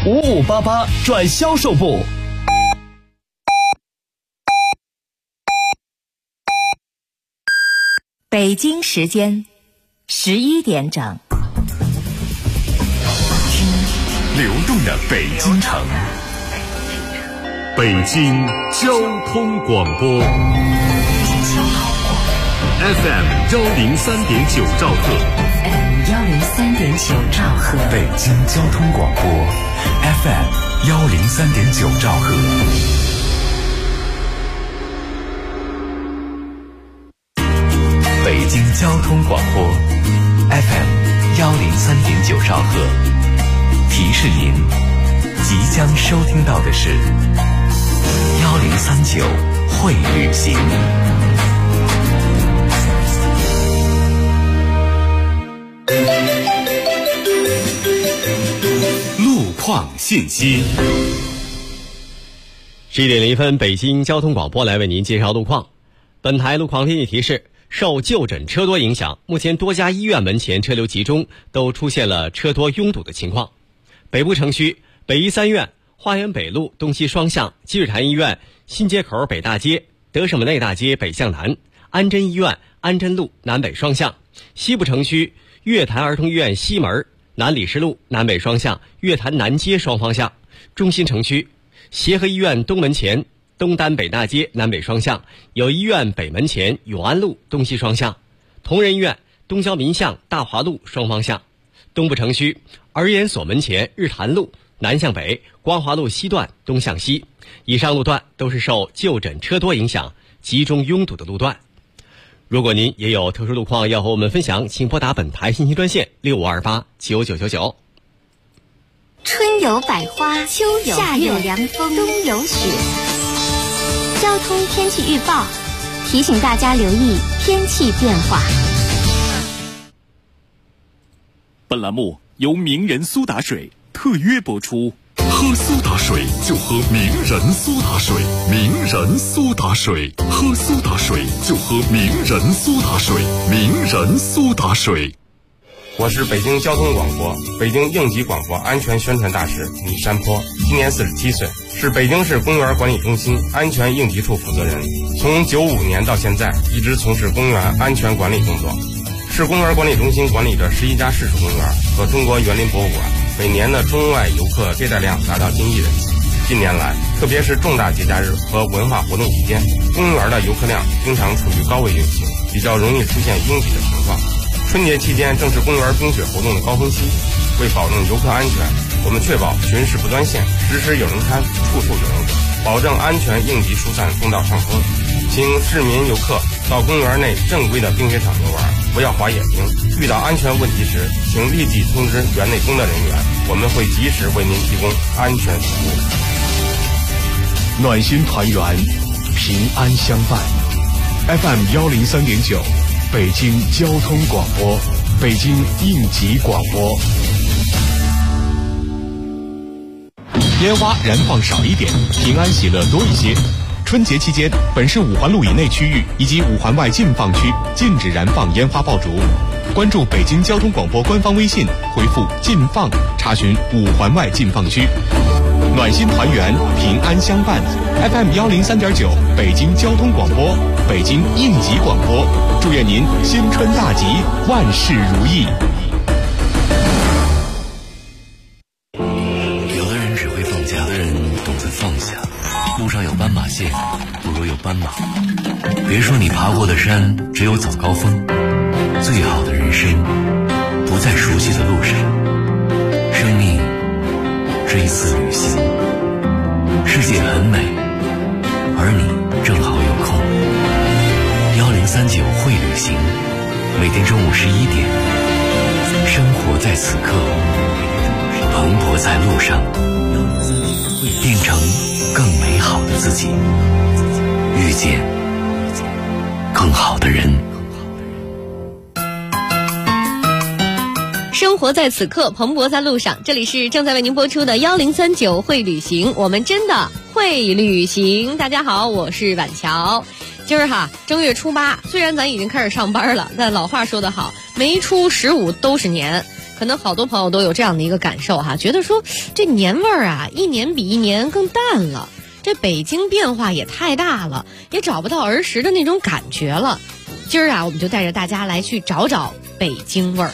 5588转销售部。 北京时间11点整。 流动的北京城，北京交通广播 FM 103.9兆赫， 103.9兆赫， 北京交通广播 FM 103.9兆赫。北京交通广播 FM 103.9兆赫，提示您即将收听到的是1039会旅行。路况信息。 11点01分，北京交通广播来为您介绍路况。本台路况天气提示：受就诊车多影响，目前多家医院门前车流集中，都出现了车多拥堵的情况。北部城区北医三院、花园北路东西双向、积水潭医院新街口北大街、德胜门内大街北向南、安贞医院安贞路南北双向；西部城区月坛儿童医院西门、南礼士路南北双向、月坛南街双方向；中心城区协和医院东门前东单北大街南北双向，友谊医院北门前永安路东西双向；同仁医院东郊民巷大华路双方向；东部城区儿研所门前日坛路南向北、光华路西段东向西。以上路段都是受就诊车多影响集中拥堵的路段。如果您也有特殊路况要和我们分享，请拨打本台信息专线65289999。 春有百花，秋有夏有凉风，冬有雪。交通天气预报提醒大家留意天气变化。 本栏目由名人苏打水特约播出。 喝苏打水就喝名人苏打水，名人苏打水，喝苏打水就喝名人苏打水，名人苏打水。 我是北京交通广播、北京应急广播安全宣传大使李山坡，今年47岁，是北京市公园管理中心安全应急处负责人。从95年到现在，一直从事公园安全管理工作。市公园管理中心管理着11家市属公园和中国园林博物馆，每年的中外游客接待量达到近亿人次。近年来，特别是重大节假日和文化活动期间，公园的游客量经常处于高位运行，比较容易出现拥挤的情况。春节期间正是公园冰雪活动的高峰期，为保证游客安全，我们确保巡视不断线，时时有人看，处处有人管，保证安全应急疏散通道畅通。请市民游客到公园内正规的冰雪场游玩，不要滑野冰。遇到安全问题时，请立即通知园内工作人员，我们会及时为您提供安全服务。 暖心团圆，平安相伴。FM 103.9，北京交通广播，北京应急广播。烟花燃放少一点，平安喜乐多一些。春节期间，本市5环路以内区域以及5环外禁放区禁止燃放烟花爆竹。关注北京交通广播官方微信，回复“禁放”查询5环外禁放区。暖心团圆，平安相伴。FM 103.9，北京交通广播，北京应急广播。祝愿您新春大吉，万事如意。 有的人只会放假，有的人懂得放下。路上有斑马线，不如有斑马。别说你爬过的山只有早高峰，最好的人生不在熟悉的路上。生命是一次旅行，世界很美，而你正好有空。1039会旅行，每天中午11点，生活在此刻，蓬勃在路上，变成更美好的自己，遇见更好的人。 生活在此刻，蓬勃在路上。这里是正在为您播出的1039会旅行，我们真的会旅行。大家好，我是婉乔。今儿正月初8，虽然咱已经开始上班了，但老话说得好，没出15都是年。 可能好多朋友都有这样的一个感受哈，觉得说这年味儿啊，一年比一年更淡了。这北京变化也太大了，也找不到儿时的那种感觉了。今儿啊，我们就带着大家来去找找北京味儿。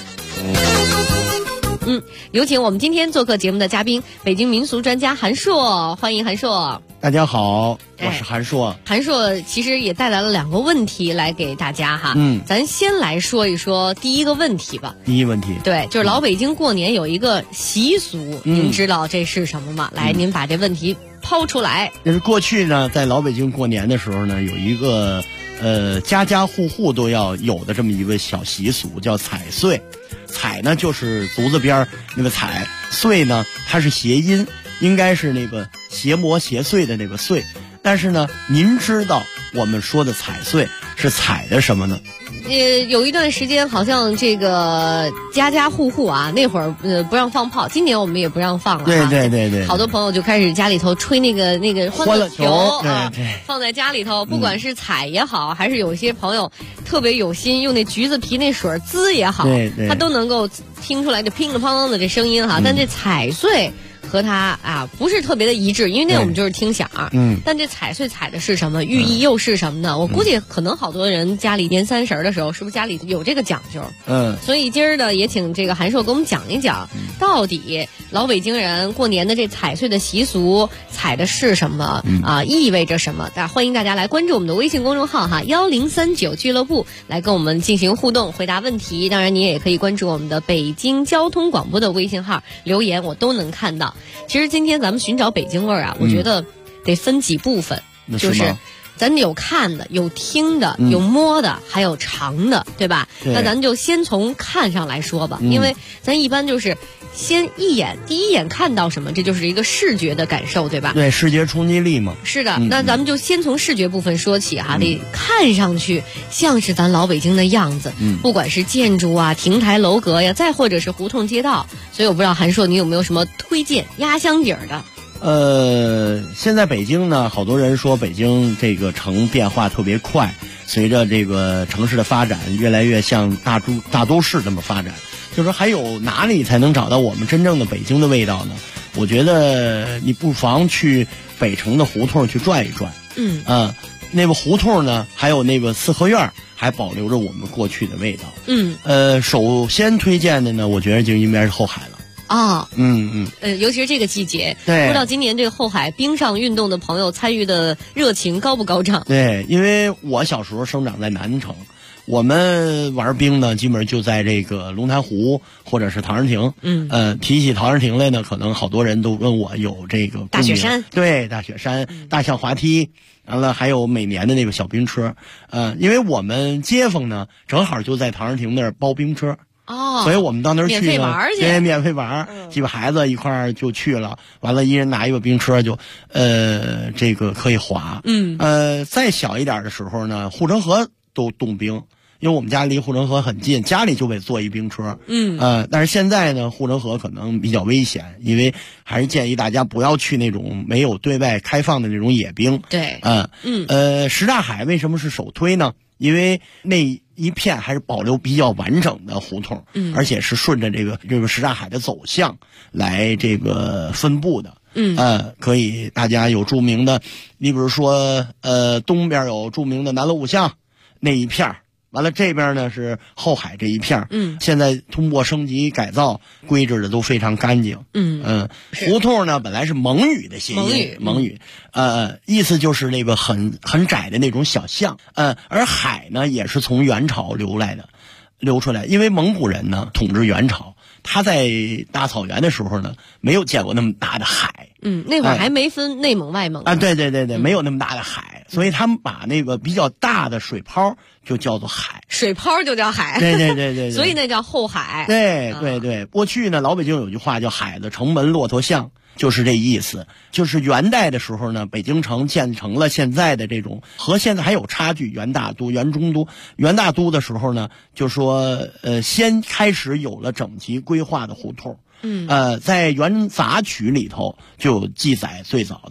有请我们今天做客节目的嘉宾，北京民俗专家韩硕，欢迎韩硕。 大家好，我是韩硕。 韩硕其实也带来了2个问题来给大家哈。咱先来说一说第一个问题吧。 第一问题， 对，就是老北京过年有一个习俗，您知道这是什么吗？来，您把这问题抛出来。 就是过去呢，在老北京过年的时候呢，有一个家家户户都要有的这么一个小习俗，叫踩岁。踩呢就是足字边那个踩，岁呢它是谐音，应该是那个邪魔邪祟的那个岁。但是呢，您知道我们说的踩岁是踩的什么呢？ 有一段时间好像这个家家户户啊，那会儿不让放炮，今年我们也不让放了。 对， 好多朋友就开始家里头吹那个欢乐球啊， 放在家里头，不管是踩也好，还是有些朋友特别有心用那橘子皮那水滋也好，他都能够听出来这乒里乓啷的这声音哈。但这踩岁和它啊不是特别的一致，因为那我们就是听响儿。但这踩岁踩的是什么，寓意又是什么呢？我估计可能好多人家里年30的时候，是不是家里有这个讲究？所以今儿呢，也请这个韩硕给我们讲一讲，到底老北京人过年的这踩岁的习俗踩的是什么啊？意味着什么？欢迎大家来关注我们的微信公众号哈，1039俱乐部，来跟我们进行互动，回答问题。当然，你也可以关注我们的北京交通广播的微信号，留言我都能看到。其实今天咱们寻找北京味儿啊，我觉得得分几部分，就是咱有看的，有听的，有摸的，还有尝的，对吧？那咱就先从看上来说吧，因为咱一般就是先第一眼看到什么，这就是一个视觉的感受，对吧？ 对，视觉冲击力嘛。 是的，那咱们就先从视觉部分说起哈，得看上去像是咱老北京的样子，不管是建筑啊、亭台楼阁呀，再或者是胡同街道。所以我不知道韩硕你有没有什么推荐压箱底儿的？ 现在北京呢，好多人说北京这个城变化特别快，随着这个城市的发展，越来越像大都市这么发展。就是说还有哪里才能找到我们真正的北京的味道呢？我觉得你不妨去北城的胡同去转一转。那个胡同呢，还有那个四合院，还保留着我们过去的味道。首先推荐的呢，我觉得就应该是后海了。尤其是这个季节，不知道今年这个后海冰上运动的朋友参与的热情高不高涨？对，因为我小时候生长在南城，我们玩冰呢，基本上就在这个龙潭湖或者是陶然亭。提起陶然亭来呢，可能好多人都问我有这个大雪山， 对，大雪山、大象滑梯，完了还有每年的那个小冰车。因为我们街坊呢，正好就在陶然亭那儿包冰车。所以我们到那儿去呢，对，免费玩，几个孩子一块儿就去了，完了一人拿一个冰车就，这个可以滑。再小一点的时候呢，护城河都冻冰，因为我们家离护城河很近，家里就得坐一冰车。但是现在呢，护城河可能比较危险，因为还是建议大家不要去那种没有对外开放的那种野冰。 对， 什刹海为什么是首推呢？因为那一片还是保留比较完整的胡同，而且是顺着这个什刹海的走向来这个分布的。可以大家有著名的，你比如说东边有著名的南锣鼓巷那一片，完了这边呢是后海这一片。现在通过升级改造，规制的都非常干净。胡同呢本来是蒙语的谐音，蒙语，意思就是那个很窄的那种小巷。而海呢也是从元朝流出来，因为蒙古人呢统治元朝，他在大草原的时候呢没有见过那么大的海。 那会儿还没分内蒙外蒙啊。对，没有那么大的海，所以他们把那个比较大的水泡就叫做海， 水泡就叫海。 对， 所以那叫后海。 对，过去呢老北京有句话叫海子城门骆驼巷，就是这意思。就是元代的时候呢，北京城建成了现在的这种，和现在还有差距，元大都、元中都。元大都的时候呢，就说先开始有了整齐规划的胡同。在元杂曲里头就有记载最早的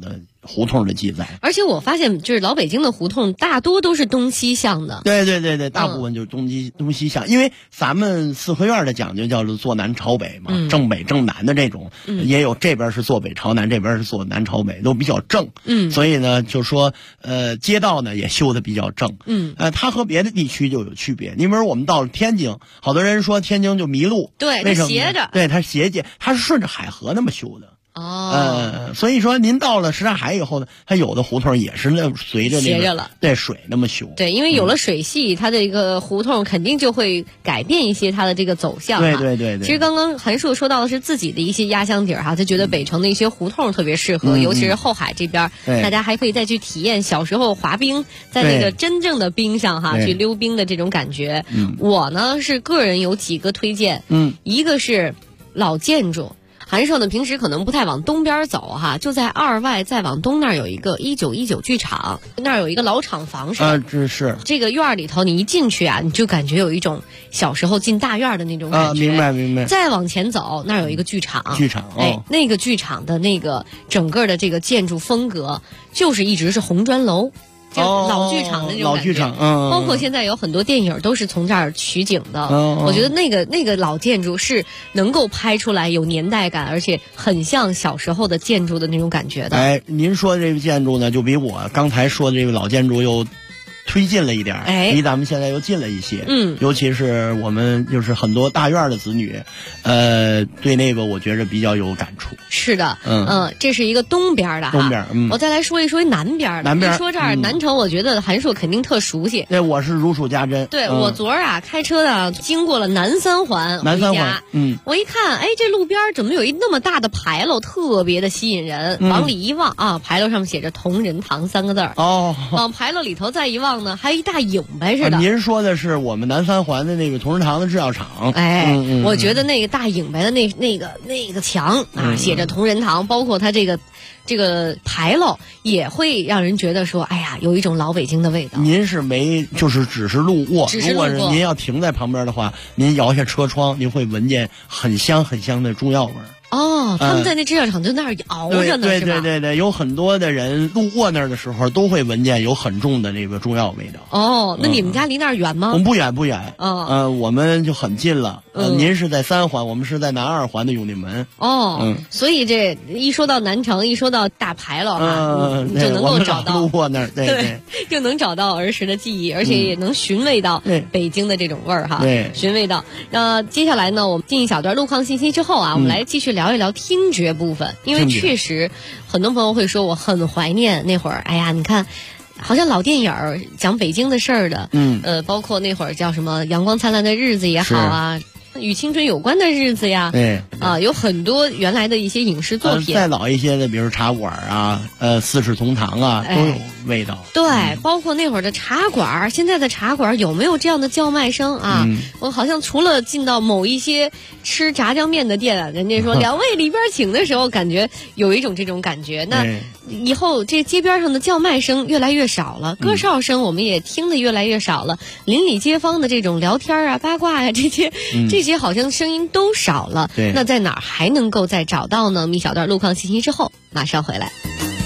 胡同的记载。 而且我发现，就是老北京的胡同大多都是东西向的。 对，大部分就是东西向，因为咱们四合院的讲究叫做坐南朝北嘛，正北正南的这种，也有这边是坐北朝南，这边是坐南朝北，都比较正。所以呢，就说街道呢也修的比较正。它和别的地区就有区别。你比如我们到了天津，好多人说天津就迷路， 对， 为什么？ 斜着， 对，它斜街，它是顺着海河那么修的。所以说您到了什刹海以后呢，它有的胡同也是那随着那个对水那么修。 对，因为有了水系，它的一个胡同肯定就会改变一些它的这个走向。 对。 其实刚刚韩硕说到的是自己的一些压箱底儿哈，他觉得北城的一些胡同特别适合，尤其是后海这边，大家还可以再去体验小时候滑冰，在那个真正的冰上哈去溜冰的这种感觉。我呢是个人有几个推荐，一个是老建筑。韩硕呢，平时可能不太往东边走哈，就在二外再往东那儿有一个1919剧场，那儿有一个老厂房这是这个院里头，你一进去啊，你就感觉有一种小时候进大院的那种感觉。 明白。 再往前走，那儿有一个剧场，那个剧场的那个整个的这个建筑风格，就是一直是红砖楼。就老剧场的那种感觉， 老剧场， 包括现在有很多电影都是从这儿取景的。我觉得那个老建筑是能够拍出来有年代感，而且很像小时候的建筑的那种感觉的。 您说的这个建筑呢，就比我刚才说的这个老建筑又推进了一点，离咱们现在又近了一些。尤其是我们就是很多大院的子女，对那个我觉着比较有感触。 是的，这是一个东边的哈。 东边， 我再来说一说南边的。 南边， 一说这儿南城，我觉得韩硕肯定特熟悉。 对，我是如数家珍。 对，我昨儿啊开车呢，经过了南三环，我一看，这路边怎么有一那么大的牌楼，特别的吸引人。往里一望啊，牌楼上面写着同仁堂3个字儿。往牌楼里头再一望呢，还有一大影呗似的。 您说的是我们南三环的那个同仁堂的制药厂。 我觉得那个大影呗的那个墙啊，写着同仁堂，包括它这个牌楼也会让人觉得说，有一种老北京的味道。 您是只是路过，如果是您要停在旁边的话，您摇下车窗，您会闻见很香很香的中药味儿。 他们在那制药厂就那儿熬着呢，是吧？ 对，有很多的人路过那儿的时候，都会闻见有很重的那个中药味道。 那你们家离那儿远吗？ 我们不远。我们就很近了。您是在3环，我们是在南2环的永定门。 所以这一说到南城，一说到大牌楼哈，就能够找到路过那儿，对， 就能找到儿时的记忆，而且也能寻味到北京的这种味儿哈。寻味到。接下来呢，我们进一小段路况信息之后啊，我们来继续聊一聊听觉部分，因为确实很多朋友会说我很怀念那会儿，你看好像老电影讲北京的事儿的，包括那会儿叫什么阳光灿烂的日子也好啊，与青春有关的日子呀，有很多原来的一些影视作品， 再老一些的，比如茶馆啊，四世同堂啊，都有味道。 对，包括那会儿的茶馆，现在的茶馆有没有这样的叫卖声啊？我好像除了进到某一些吃炸酱面的店，人家说2位里边请的时候，感觉有一种这种感觉。那以后这街边上的叫卖声越来越少了，歌哨声我们也听得越来越少了，邻里街坊的这种聊天啊、八卦呀，这些好像声音都少了。那在哪儿还能够再找到呢？一小段路况信息之后马上回来。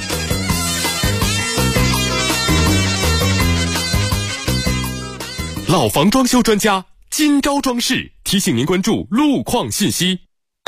老房装修专家金招装饰提醒您关注路况信息。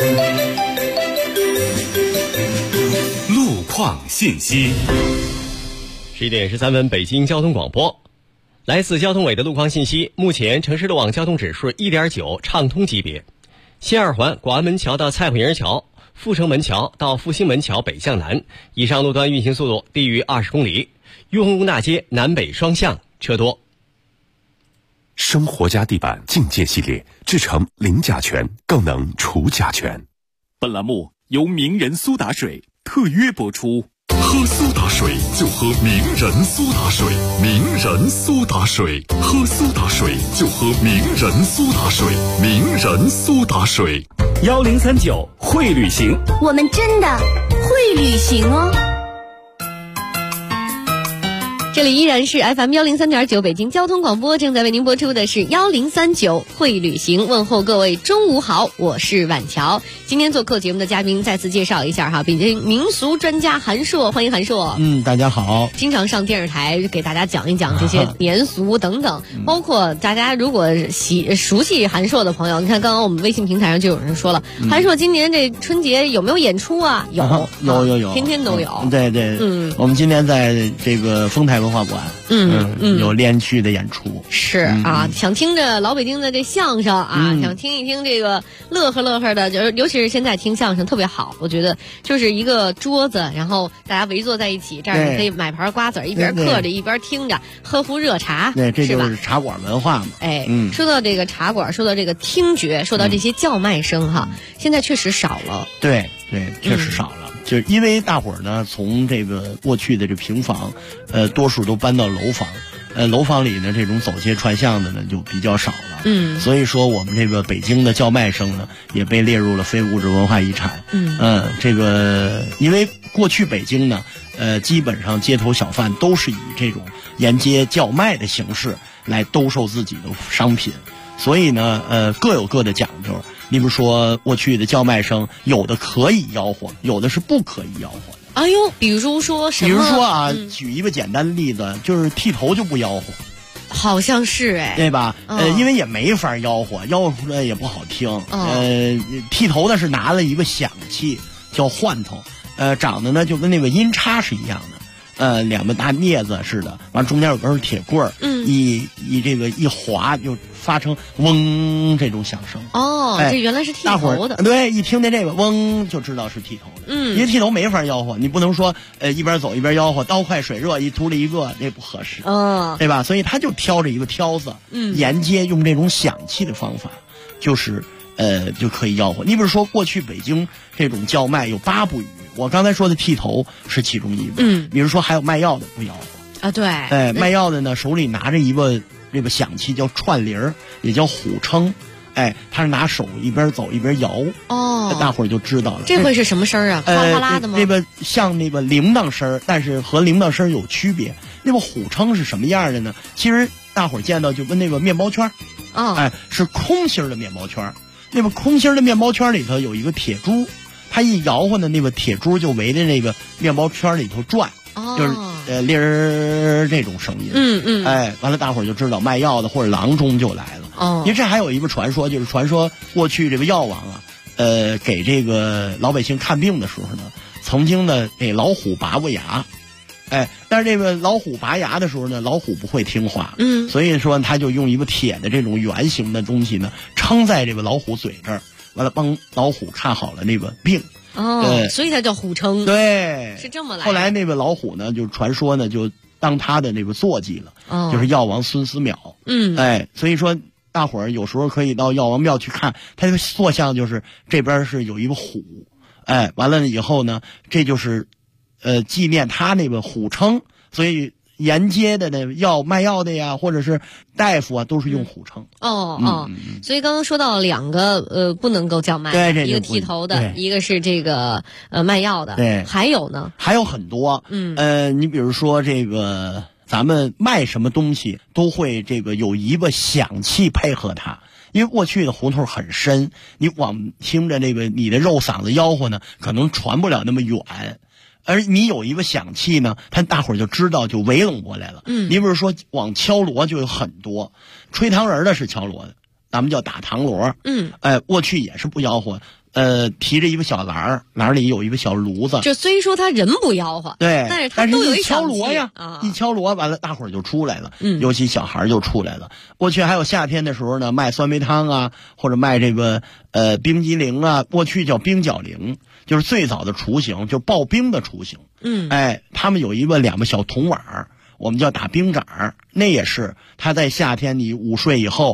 路况信息。 11点13分，北京交通广播。来自交通委的路况信息，目前城市路网交通指数 1.9 畅通级别。西二环广安门桥到蔡虎营桥、阜成门桥到复兴门桥北向南，以上路段运行速度低于20公里。雍和宫大街南北双向车多。 生活家地板境界系列制成零甲醛，更能除甲醛。本栏目由名人苏打水特约播出。 喝苏打水就喝名人苏打水，名人苏打水，喝苏打水就喝名人苏打水，名人苏打水。 1039会旅行， 我们真的会旅行哦。 这里依然是 FM103.9 北京交通广播，正在为您播出的是1039会旅行。问候各位中午好，我是婉乔。今天做客节目的嘉宾再次介绍一下哈，北京民俗专家韩硕，欢迎韩硕。 大家好。 经常上电视台给大家讲一讲这些年俗等等，包括大家如果熟悉韩硕的朋友，你看刚刚我们微信平台上就有人说了，韩硕今年这春节有没有演出啊？有，天天都有。 对对，我们今天在这个丰台文化馆，有连续的演出。 是啊，想听着老北京的这相声啊，想听一听这个乐呵乐呵的，就是尤其是现在听相声特别好，我觉得就是一个桌子，然后大家围坐在一起，这儿你可以买盘瓜子，一边嗑着一边听着，喝壶热茶， 对，这就是茶馆文化嘛。 说到这个茶馆，说到这个听觉，说到这些叫卖声哈，现在确实少了。 对，确实少了。就是因为大伙儿呢，从这个过去的这平房，多数都搬到楼房，楼房里呢，这种走街串巷的呢就比较少了。所以说我们这个北京的叫卖声呢，也被列入了非物质文化遗产。这个因为过去北京呢，基本上街头小贩都是以这种沿街叫卖的形式来兜售自己的商品，所以呢，各有各的讲究。你比如说过去的叫卖声，有的可以吆喝，有的是不可以吆喝的。 哎呦，比如说什么？ 比如说啊，举一个简单的例子，就是剃头就不吆喝。 好像是对吧？因为也没法吆喝，吆喝出来也不好听。剃头的是拿了一个响器叫换头，长得呢就跟那个音叉是一样的。两个大镊子似的，完中间有根铁棍儿，这个一划就发成嗡这种响声。 这原来是剃头的。 对，一听见这个嗡就知道是剃头的。因为剃头没法吆喝，你不能说一边走一边吆喝，刀快水热一秃了一个，这不合适。对吧？所以他就挑着一个挑子，沿街用这种响器的方法，就是就可以吆喝。你比如说过去北京这种叫卖有8不语。我刚才说的剃头是其中一个，比如说还有卖药的不吆喝啊，对， 卖药的呢手里拿着一个这个响器叫串铃儿，也叫虎称，他是拿手一边走一边摇，大伙儿就知道了。 这会是什么声啊？哗哗啦的吗？ 这个像那个铃铛声，但是和铃铛声有区别。那个虎称是什么样的呢？其实大伙儿见到就跟那个面包圈，是空心的面包圈，那个空心的面包圈里头有一个铁珠。他一摇晃的那个铁珠就围着那个面包圈里头转，就是铃儿这种声音。完了大伙儿就知道卖药的或者郎中就来了。因为这还有一个传说，就是传说过去这个药王啊，给这个老百姓看病的时候呢，曾经呢给老虎拔过牙。但是这个老虎拔牙的时候呢，老虎不会听话，所以说他就用一个铁的这种圆形的东西呢，撑在这个老虎嘴这儿。完了，帮老虎看好了那个病， 所以它叫虎称， 对， 是这么来的。 后来那个老虎呢，就传说呢，就当他的那个坐骑了，就是药王孙思邈，所以说大伙儿有时候可以到药王庙去看，他的塑像就是这边是有一个虎，完了以后呢，这就是纪念他那个虎称，所以。沿街的那卖药的呀，或者是大夫啊，都是用虎称。 所以刚刚说到2个不能够叫卖， 对， 一个剃头的，一个是这个卖药的， 对， 还有呢， 还有很多。你比如说这个咱们卖什么东西都会这个有一个响器配合它。因为过去的胡同很深，你光听着这个你的肉嗓子吆喝呢，可能传不了那么远。而你有一个响器呢，大伙儿就知道，就围拢过来了。你比如说往敲锣就有很多，吹糖人的是敲锣的，咱们叫打糖锣。过去也是不吆喝，提着一个小篮儿里有一个小炉子。 就虽说他人不吆喝， 对， 但是他都有一敲锣呀，一敲锣完了，大伙儿就出来了。尤其小孩就出来了。过去还有夏天的时候呢，卖酸梅汤啊，或者卖这个冰激凌啊，过去叫冰角凌。就是最早的雏形，就刨冰的雏形。他们有2个小铜碗，我们叫打冰盏，那也是他在夏天你午睡以后，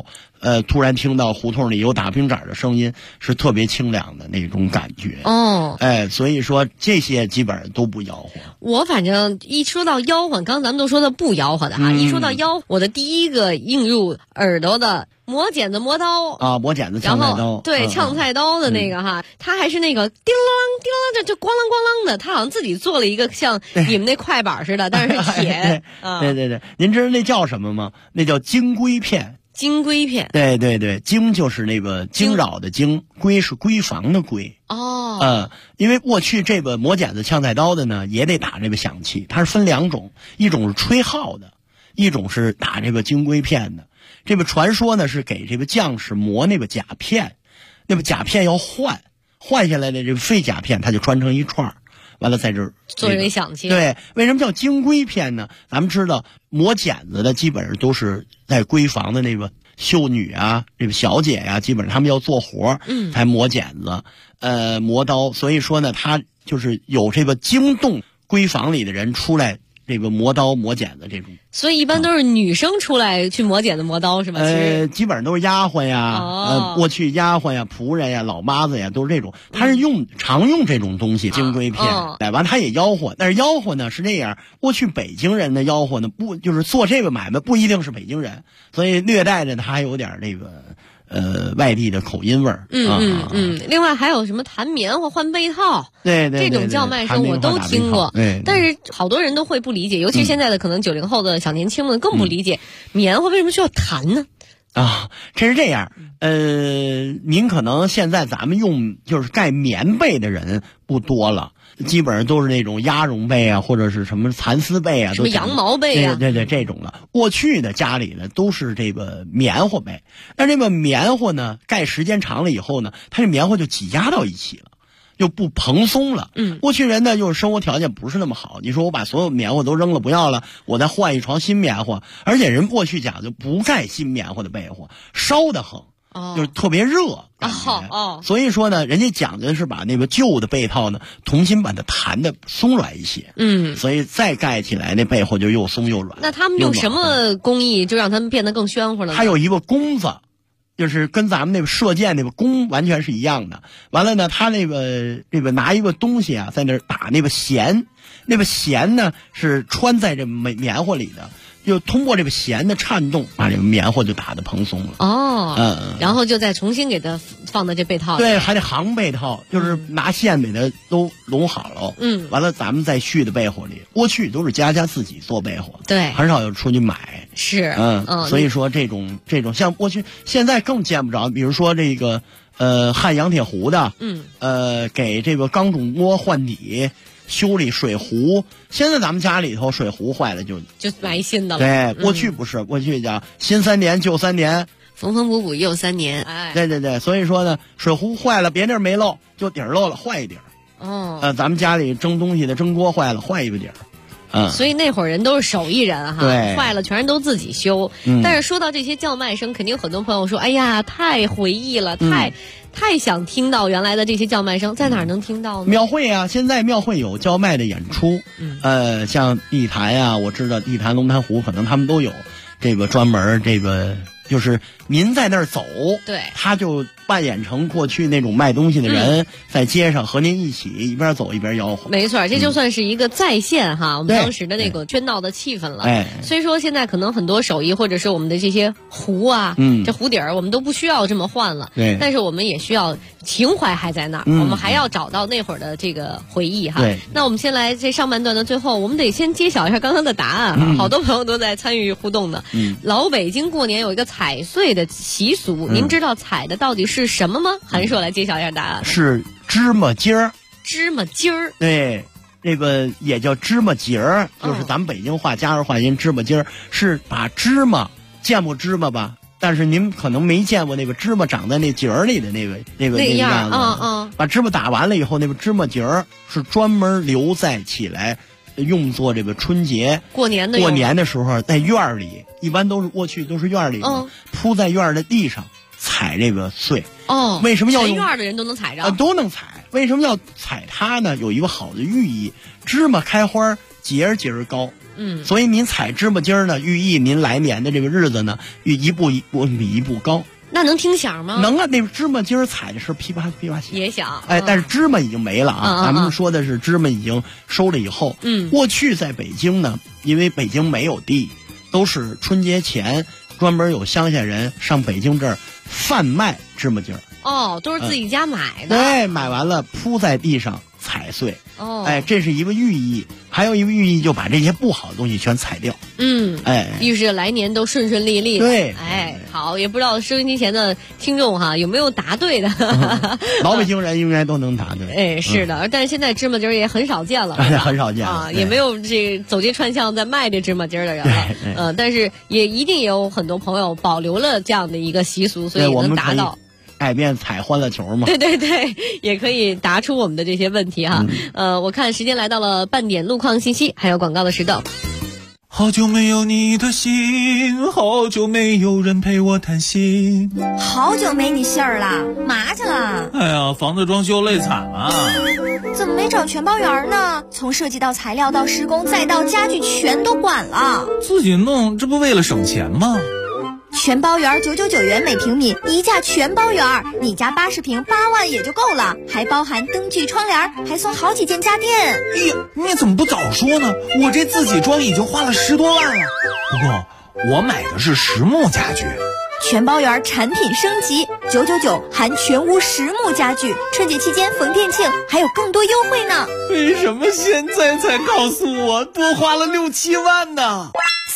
突然听到胡同里有打冰盏的声音，是特别清凉的那种感觉。所以说这些基本上都不吆喝。 我反正一说到吆喝，刚刚咱们都说的不吆喝的哈，一说到吆，我的第一个映入耳朵的磨剪子磨刀啊，磨剪子呛菜刀， 对，呛菜刀的那个哈，他还是那个叮啷叮啷，就咣啷咣啷的，他好像自己做了一个像你们那快板似的，但是是铁。 对，您知道那叫什么吗？那叫京规片。 京规片， 对，京就是那个惊扰的惊，规是闺房的规。因为过去这个磨剪子呛菜刀的呢，也得打这个响器，它是分两种，一种是吹号的，一种是打这个京规片的。这个传说呢是给这个将士磨那个甲片，那个甲片要换下来的这个废甲片，它就穿成一串，完了在这儿作为响器。 对，为什么叫京规片呢？咱们知道磨剪子的基本上都是在闺房的那个秀女啊，这个小姐呀，基本上他们要做活，才磨剪子，磨刀。所以说呢，他就是有这个惊动闺房里的人出来。这个磨刀磨剪子这种， 所以一般都是女生出来去磨剪子磨刀是吧？ 基本上都是丫鬟呀，过去丫鬟呀、仆人呀、老妈子呀，都是这种。他是常用这种东西，京规片。完他也吆喝，但是吆喝呢是这样，过去北京人的吆喝呢不就是做这个买卖不一定是北京人，所以略带着他还有点这个。外地的口音味儿。 另外还有什么弹棉花换被套， 对， 这种叫卖声我都听过。但是好多人都会不理解，尤其现在的可能90后的小年轻们更不理解，棉花为什么需要弹呢？ 这是这样。您可能现在咱们用就是盖棉被的人不多了。基本上都是那种鸭绒被啊，或者是什么蚕丝被啊， 什么羊毛被啊， 对这种的。过去的家里呢都是这个棉花被，但这个棉花呢盖时间长了以后呢，它这棉花就挤压到一起了，就不蓬松了。过去人呢就是生活条件不是那么好，你说我把所有棉花都扔了不要了，我再换一床新棉花，而且人过去讲究不盖新棉花的被花，烧得很。就是特别热，所以说呢，人家讲的是把那个旧的被套呢，重新把它弹的松软一些，所以再盖起来那被窝就又松又软。 那他们用什么工艺就让他们变得更暄乎了呢？ 它有一个弓子，就是跟咱们那个射箭那个弓完全是一样的。完了呢，他那个拿一个东西啊，在那打那个弦，那个弦呢是穿在这棉花里的。就通过这个弦的颤动，把这个棉花就打得蓬松了。 然后就再重新给它放在这被套里。 对，还得行被套，就是拿线给它都拢好了。完了咱们再续的被窝里。过去都是家自己做被窝， 对， 很少有出去买。 是， 所以说这种像过去现在更见不着，比如说这个焊羊铁壶的，给这个钢种锅换底。修理水壶，现在咱们家里头水壶坏了就买新的了。 对，过去不是，过去叫新3年旧3年， 缝缝补补又3年。 对，所以说呢，水壶坏了，别地儿没漏，就底儿漏了，换一底儿。咱们家里蒸东西的蒸锅坏了，换一个底儿。 所以那会儿人都是手艺人哈， 对， 坏了全是都自己修。但是说到这些叫卖声，肯定很多朋友说，哎呀，太回忆了，太想听到原来的这些叫卖声，在哪儿能听到呢？ 庙会啊，现在庙会有叫卖的演出，像地坛啊，我知道地坛、龙潭湖可能他们都有这个专门这个，就是您在那儿走， 对， 他就扮演成过去那种卖东西的人，在街上和您一起一边走一边吆喝。 没错，这就算是一个再现哈，我们当时的那个喧闹的气氛了。虽说现在可能很多手艺或者是我们的这些壶啊，这壶底儿我们都不需要这么换了，但是我们也需要情怀还在那儿，我们还要找到那会儿的这个回忆哈。那我们先来这上半段的最后，我们得先揭晓一下刚刚的答案哈，好多朋友都在参与互动呢。老北京过年有一个踩碎的习俗，您知道踩的到底是什么吗？韩硕来揭晓一下答案。 是芝麻筋儿。 芝麻筋儿。 对，这个也叫芝麻节儿，就是咱们北京话加上话音芝麻筋儿，是把芝麻，见过芝麻吧？但是您可能没见过那个芝麻长在那节儿里的那个样子。把芝麻打完了以后，那个芝麻节儿是专门留在起来，用作这个春节过年的时候，在院里，一般都是过去都是院里铺在院的地上踩这个碎。为什么要用？ 全院的人都能踩着？ 都能踩。为什么要踩它呢？有一个好的寓意，芝麻开花节儿高。所以您踩芝麻筋儿呢，寓意您来年的这个日子呢，一步比一步高。 那能听响吗？ 能啊，那芝麻筋踩的是噼啪噼啪响， 也响。 但是芝麻已经没了啊。咱们说的是芝麻已经收了以后。过去在北京呢，因为北京没有地，都是春节前专门有乡下人上北京这儿贩卖芝麻筋儿。 都是自己家买的。 对，买完了铺在地上踩碎。这是一个寓意，还有一个寓意就把这些不好的东西全踩掉。 预示来年都顺顺利利的。 对， 好，也不知道收音机前的听众哈有没有答对的。 老北京人应该都能答对。 是的，但是现在芝麻筋儿也很少见了， 很少见了， 也没有这走街串巷在卖这芝麻筋儿的人了。但是也一定有很多朋友保留了这样的一个习俗，所以能达到。 改变踩欢乐球嘛？ 对，也可以答出我们的这些问题哈。我看时间来到了半点路况信息，还有广告的时段。 好久没有你的心，好久没有人陪我谈心。 好久没你信儿了，嘛去了？ 哎呀，房子装修累惨了。 怎么没找全包员呢？从设计到材料到施工再到家具全都管了。 自己弄，这不为了省钱吗？ 全包园999元每平米，一价全包园，你家80平8万也就够了，还包含灯具、窗帘，还送好几件家电。 哎呀，你怎么不早说呢？我这自己装已经花了10多万了。不过我买的是实木家具。 全包园产品升级，999含全屋实木家具，春节期间逢店庆还有更多优惠呢。 为什么现在才告诉我，多花了6、7万呢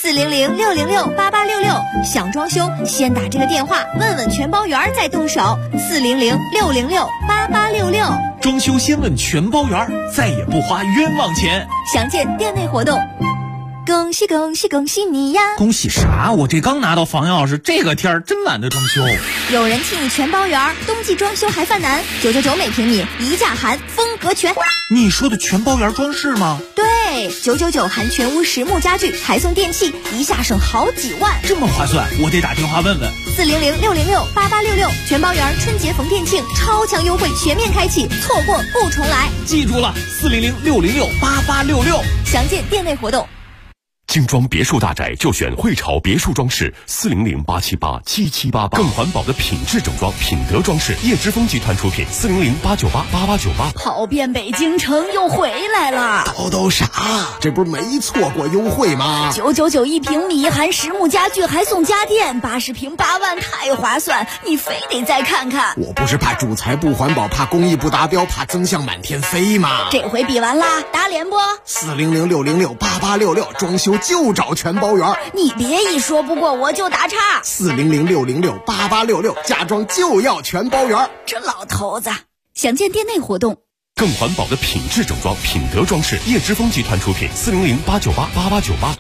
？400-606-8866，想装修先打这个电话，问问全包园再动手。400-606-8866， 装修先问全包园，再也不花冤枉钱。 详见店内活动。恭喜恭喜恭喜你呀！ 恭喜啥？我这刚拿到房钥匙，这个天儿真懒得装修。 有人替你全包圆，冬季装修还犯难，999每平米，一价含风格全。 你说的全包圆装饰吗？ 对，999含全屋实木家具，还送电器，一下省好几万， 这么划算，我得打电话问问。 400-606-8866，全包圆春节逢店庆，超强优惠全面开启，错过不重来。 记住了，400-606-8866， 详见店内活动。 精装别墅大宅就选汇潮别墅装饰，400-878-7788，更环保的品质整装，品德装饰，叶之峰集团出品，400-898-8898。 跑遍北京城又回来了， 叨啥？这不是没错过优惠吗 ？999一平米含实木家具还送家电，80平8万，太划算，你非得再看看。 我不是怕主材不环保，怕工艺不达标，怕增项满天飞吗？ 这回比完啦，打脸不 ？400-606-8866，装修就找全包圆。 你别一说不过我就打岔。 400-606-8866，家装就要全包圆。 这老头子，详见店内活动。 更环保的品质整装，品德装饰，叶之峰集团出品，400-898-8898。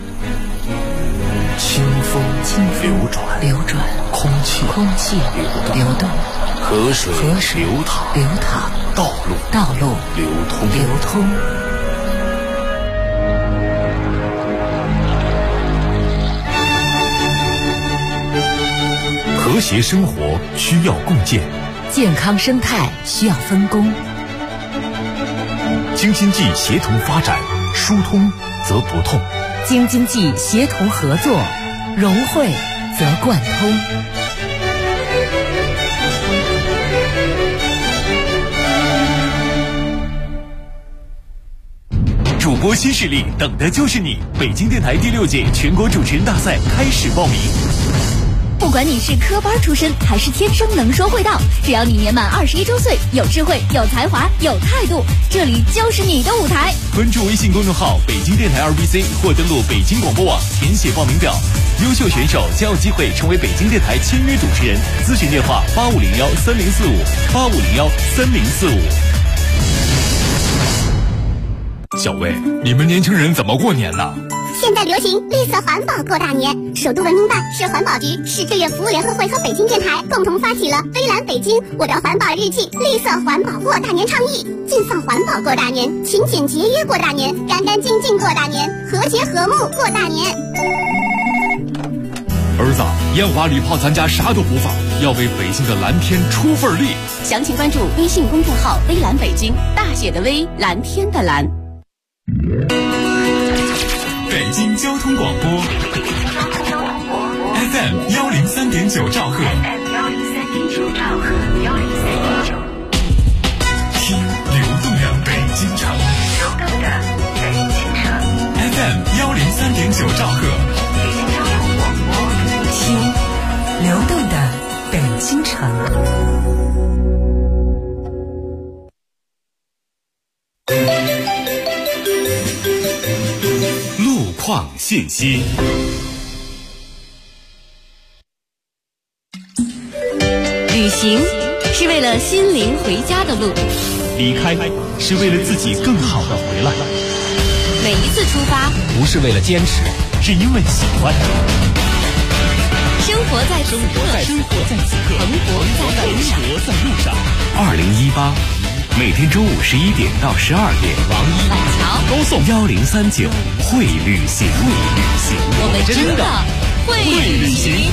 清风流转，空气流动，河水流淌，道路流通。 和谐生活需要共建， 健康生态需要分工。 京津冀协同发展，疏通则不痛； 京津冀协同合作，融汇则贯通。 主播新势力，等的就是你！北京电台第6届全国主持人大赛开始报名。 不管你是科班出身还是天生能说会道，只要你年满21周岁，有智慧、有才华、有态度，这里就是你的舞台。 关注微信公众号北京电台2BC 或登录北京广播网填写报名表，优秀选手将有机会成为北京电台签约主持人。咨询电话8501-3045，8501-3045。 小魏，你们年轻人怎么过年呢？ 现在流行绿色环保过大年，首都文明办、市环保局、市志愿服务联合会和北京电台共同发起了微蓝北京我的环保日记绿色环保过大年倡议，尽放环保过大年，勤俭节约过大年，干干净净过大年，和谐和睦过大年。 儿子，烟花礼炮咱家啥都不放，要为北京的蓝天出份力。 详情关注微信公众号微蓝北京，大写的微，蓝天的蓝。 北京交通广播 FM 103.9。 103.9兆赫。听流动的北京城。FM 103.9兆赫。 听流动的北京城。 路况信息。 旅行是为了心灵回家的路， 离开是为了自己更好的回来。 每一次出发不是为了坚持，是因为喜欢。 生活在此刻，蓬勃在路上。 2018，每天中午11点到12点， 王一、 老乔高颂 1039会旅行， 我们真的会旅行。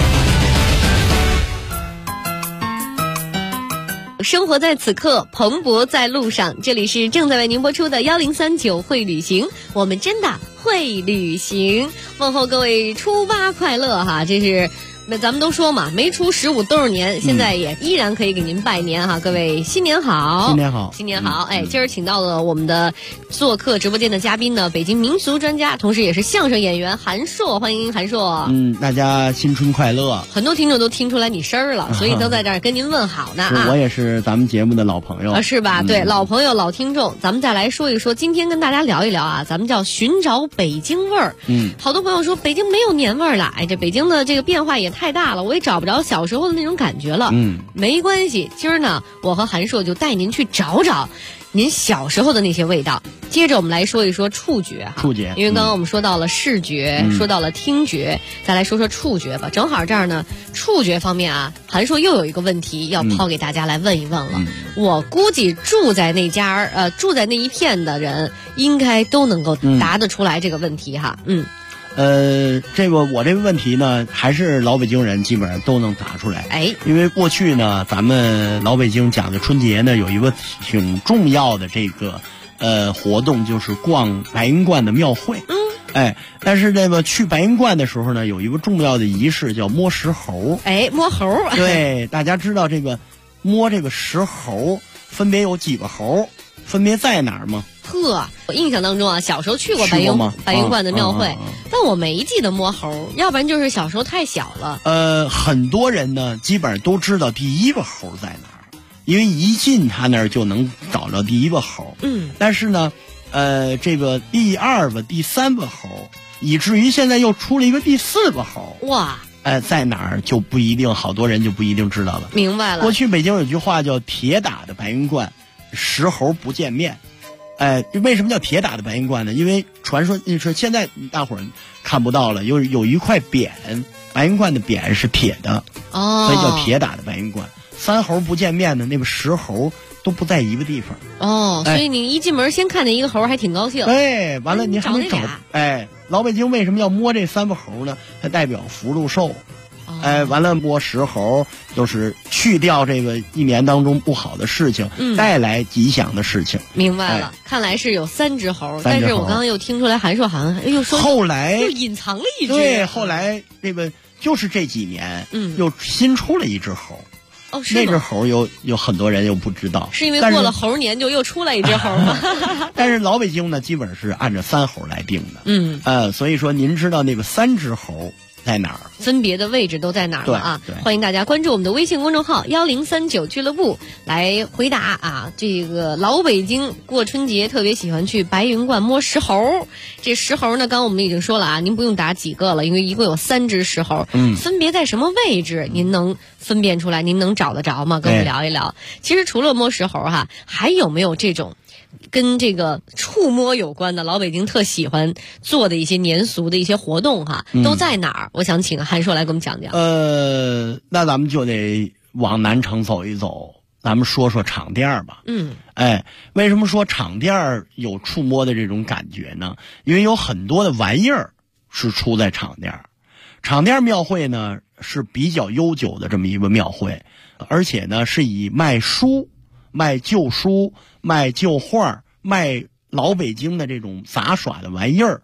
生活在此刻，蓬勃在路上。这里是正在为您播出的1039会旅行，我们真的会旅行。问候各位初八快乐哈！这是那咱们都说嘛，没出15都是年，现在也依然可以给您拜年哈，各位新年好， 新年好， 新年好！哎，今儿请到了我们的做客直播间的嘉宾呢，北京民俗专家，同时也是相声演员韩硕，欢迎韩硕。 大家新春快乐！ 很多听众都听出来你声儿了，所以都在这儿跟您问好呢啊！ 我也是咱们节目的老朋友是吧？对，老朋友、老听众，咱们再来说一说，今天跟大家聊一聊啊，咱们叫寻找北京味儿。好多朋友说北京没有年味儿了，哎，这北京的这个变化也太大了，我也找不着小时候的那种感觉了。没关系，今儿呢，我和韩硕就带您去找找您小时候的那些味道。接着我们来说一说触觉哈，因为刚刚我们说到了视觉，说到了听觉，再来说说触觉吧。正好这儿呢，触觉方面啊，韩硕又有一个问题要抛给大家来问一问了。我估计住在那一片的人，应该都能够答得出来这个问题哈。 这个我这个问题呢，还是老北京人基本上都能答出来。 哎， 因为过去呢，咱们老北京讲的春节呢，有一个挺重要的这个活动，就是逛白云观的庙会。但是这个去白云观的时候呢，有一个重要的仪式叫摸石猴。 哎，摸猴。 对，大家知道这个摸这个石猴分别有几个猴，分别在哪儿吗？ 我印象当中啊，小时候去过白云观的庙会，但我没记得摸猴，要不然就是小时候太小了。 很多人呢，基本上都知道第一个猴在哪儿，因为一进他那儿就能找到第一个猴。但是呢，这个第二个、第三个猴，以至于现在又出了一个第四个猴。 哇！ 在哪儿就不一定，好多人就不一定知道了。 明白了。 过去北京有句话叫“铁打的白云观，石猴不见面”。为什么叫铁打的白云观呢？因为传说是现在大伙儿看不到了，有一块匾，白云观的匾是铁的，所以叫铁打的白云观。三猴不见面的那个石猴都不在一个地方。 所以你一进门先看见一个猴还挺高兴。 完了你还没找。老北京为什么要摸这三个猴呢？它代表福禄寿。完了摸石猴就是去掉这个一年当中不好的事情，带来吉祥的事情。 明白了，看来是有3只猴，但是我刚刚又听出来韩硕好像又说后来又隐藏了一只。 对，后来这个就是这几年，又新出了一只猴。那只猴有很多人又不知道， 是因为过了猴年就又出来一只猴吗？ 但是老北京呢，基本是按照3猴来定的。所以说您知道那个3只猴在哪儿？ 分别的位置都在哪儿了啊？欢迎大家关注我们的微信公众号1039俱乐部来回答啊！这个老北京过春节特别喜欢去白云观摸石猴。这石猴呢，刚刚我们已经说了啊，您不用答几个了，因为一共有3只石猴，分别在什么位置？您能分辨出来？您能找得着吗？跟我们聊一聊。其实除了摸石猴哈，还有没有这种跟这个触摸有关的老北京特喜欢做的一些年俗的一些活动哈，都在哪儿？我想请韩硕来给我们讲讲。 那咱们就得往南城走一走，咱们说说场店吧。为什么说场店有触摸的这种感觉呢？因为有很多的玩意儿是出在场店。场店庙会呢是比较悠久的这么一个庙会，而且呢是以卖书、卖旧书、卖旧画、卖老北京的这种杂耍的玩意儿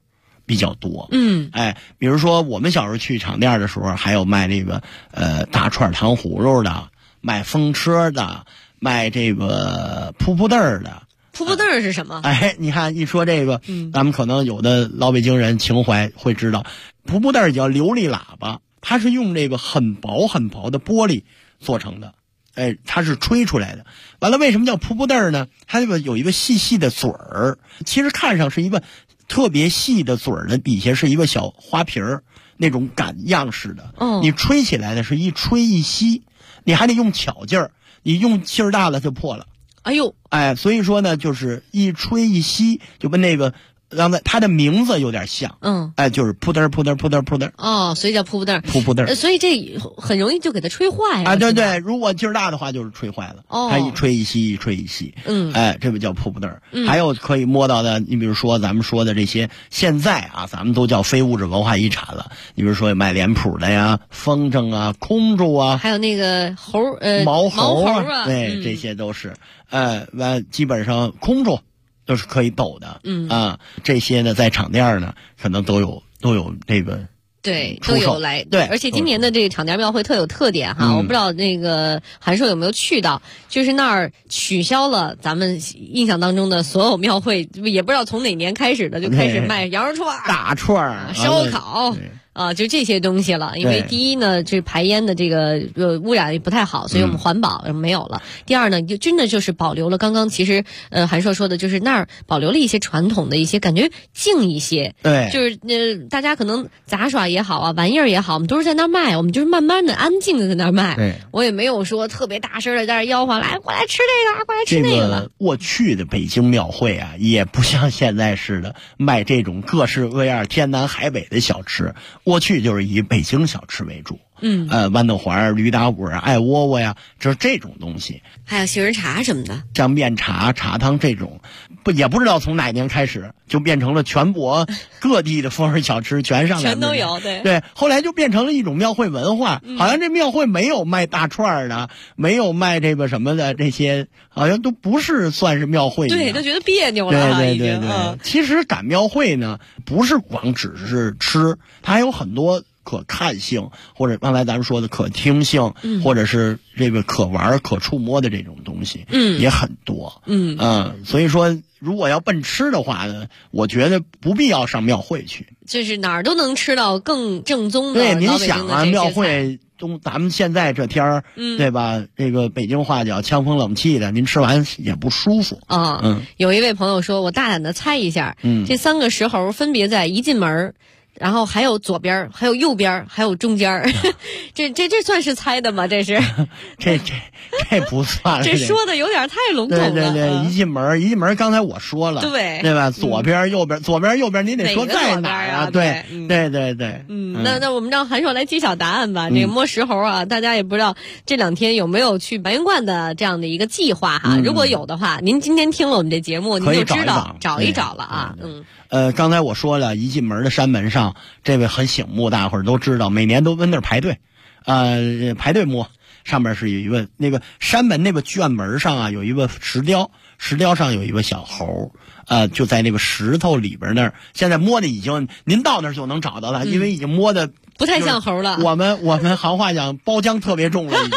比较多。比如说我们小时候去厂店的时候，还有卖这个大串糖葫芦的，卖风车的，卖这个噗噗嘚儿的。 噗噗嘚儿是什么？ 你看一说这个，咱们可能有的老北京人情怀会知道，噗噗嘚儿叫琉璃喇叭，它是用这个很薄很薄的玻璃做成的。它是吹出来的。完了，为什么叫噗噗嘚儿呢？它这个有一个细细的嘴儿，其实看上是一个特别细的嘴儿的，底下是一个小花瓶儿，那种杆样式的。你吹起来的是一吹一吸，你还得用巧劲儿，你用劲儿大了就破了。 哎呦， 所以说呢，就是一吹一吸，就跟那个刚才它的名字有点像，就是扑嘚扑嘚扑嘚扑嘚， 所以叫扑嘚扑嘚， 所以这很容易就给它吹坏了对，如果劲儿大的话就是吹坏了，它一吹一吸一吹一吸，这不叫扑嘚。还有可以摸到的，你比如说咱们说的这些，现在咱们都叫非物质文化遗产了。你比如说卖脸谱的呀，风筝啊，空竹啊， 还有那个毛猴啊， 对，这些都是，基本上空竹都是可以抖的，这些呢，在厂店呢，可能都有这个， 对，都有来， 对， 而且今年的这个厂店庙会特有特点哈，我不知道那个韩硕有没有去到，就是那儿取消了咱们印象当中的所有庙会，也不知道从哪年开始的就开始卖羊肉串、 大串、 烧烤。就这些东西了，因为第一呢，这排烟的这个污染也不太好，所以我们环保没有了。第二呢，就真的就是保留了刚刚其实韩硕说的，就是那儿保留了一些传统的一些感觉静一些。 对， 就是大家可能杂耍也好啊，玩意儿也好，我们都是在那儿卖，我们就是慢慢的安静的在那儿卖。 对，我也没有说特别大声的在那儿吆喝，来过来吃这个，过来吃那个了。 过去的北京庙会也不像现在似的卖这种各式各样天南海北的小吃。过去就是以北京小吃为主，豌豆黄、驴打滚、艾窝窝呀，就是这种东西。 还有杏仁茶什么的， 像面茶、茶汤这种，也不知道从哪年开始就变成了全国各地的风味小吃全上来， 全都有。 对，后来就变成了一种庙会文化。好像这庙会没有卖大串的，没有卖这个什么的，这些好像都不是算是庙会。 对，都觉得别扭了。 对。其实赶庙会呢，不是光只是吃，它还有很多可看性，或者刚才咱们说的可听性，或者是这个可玩可触摸的这种东西，也很多。所以说如果要奔吃的话呢，我觉得不必要上庙会去， 就是哪儿都能吃到更正宗的。 对，您想庙会咱们现在这天儿，对吧？这个北京话叫呛风冷气的，您吃完也不舒服有一位朋友说，我大胆的猜一下，这3个石猴分别在一进门，然后还有左边，还有右边，还有中间这算是猜的吗？这是这不算这说的有点太笼统了。 对，一进门刚才我说了，对吧？左边右边你得说在哪儿啊？对。 那我们让韩硕来揭晓答案吧。这个摸石猴啊，大家也不知道这2天有没有去白云观的这样的一个计划哈。如果有的话，您今天听了我们这节目，您就知道找一找了啊。 刚才我说了，一进门的山门上，这位很醒目，大伙儿都知道，每年都跟那儿排队，排队摸。上面是有一个那个山门那个卷门上有一个石雕上有一个小猴，就在那个石头里边那儿。现在摸的已经，您到那儿就能找到了，因为已经摸的不太像猴了。 我们行话讲，包浆特别重了，已经。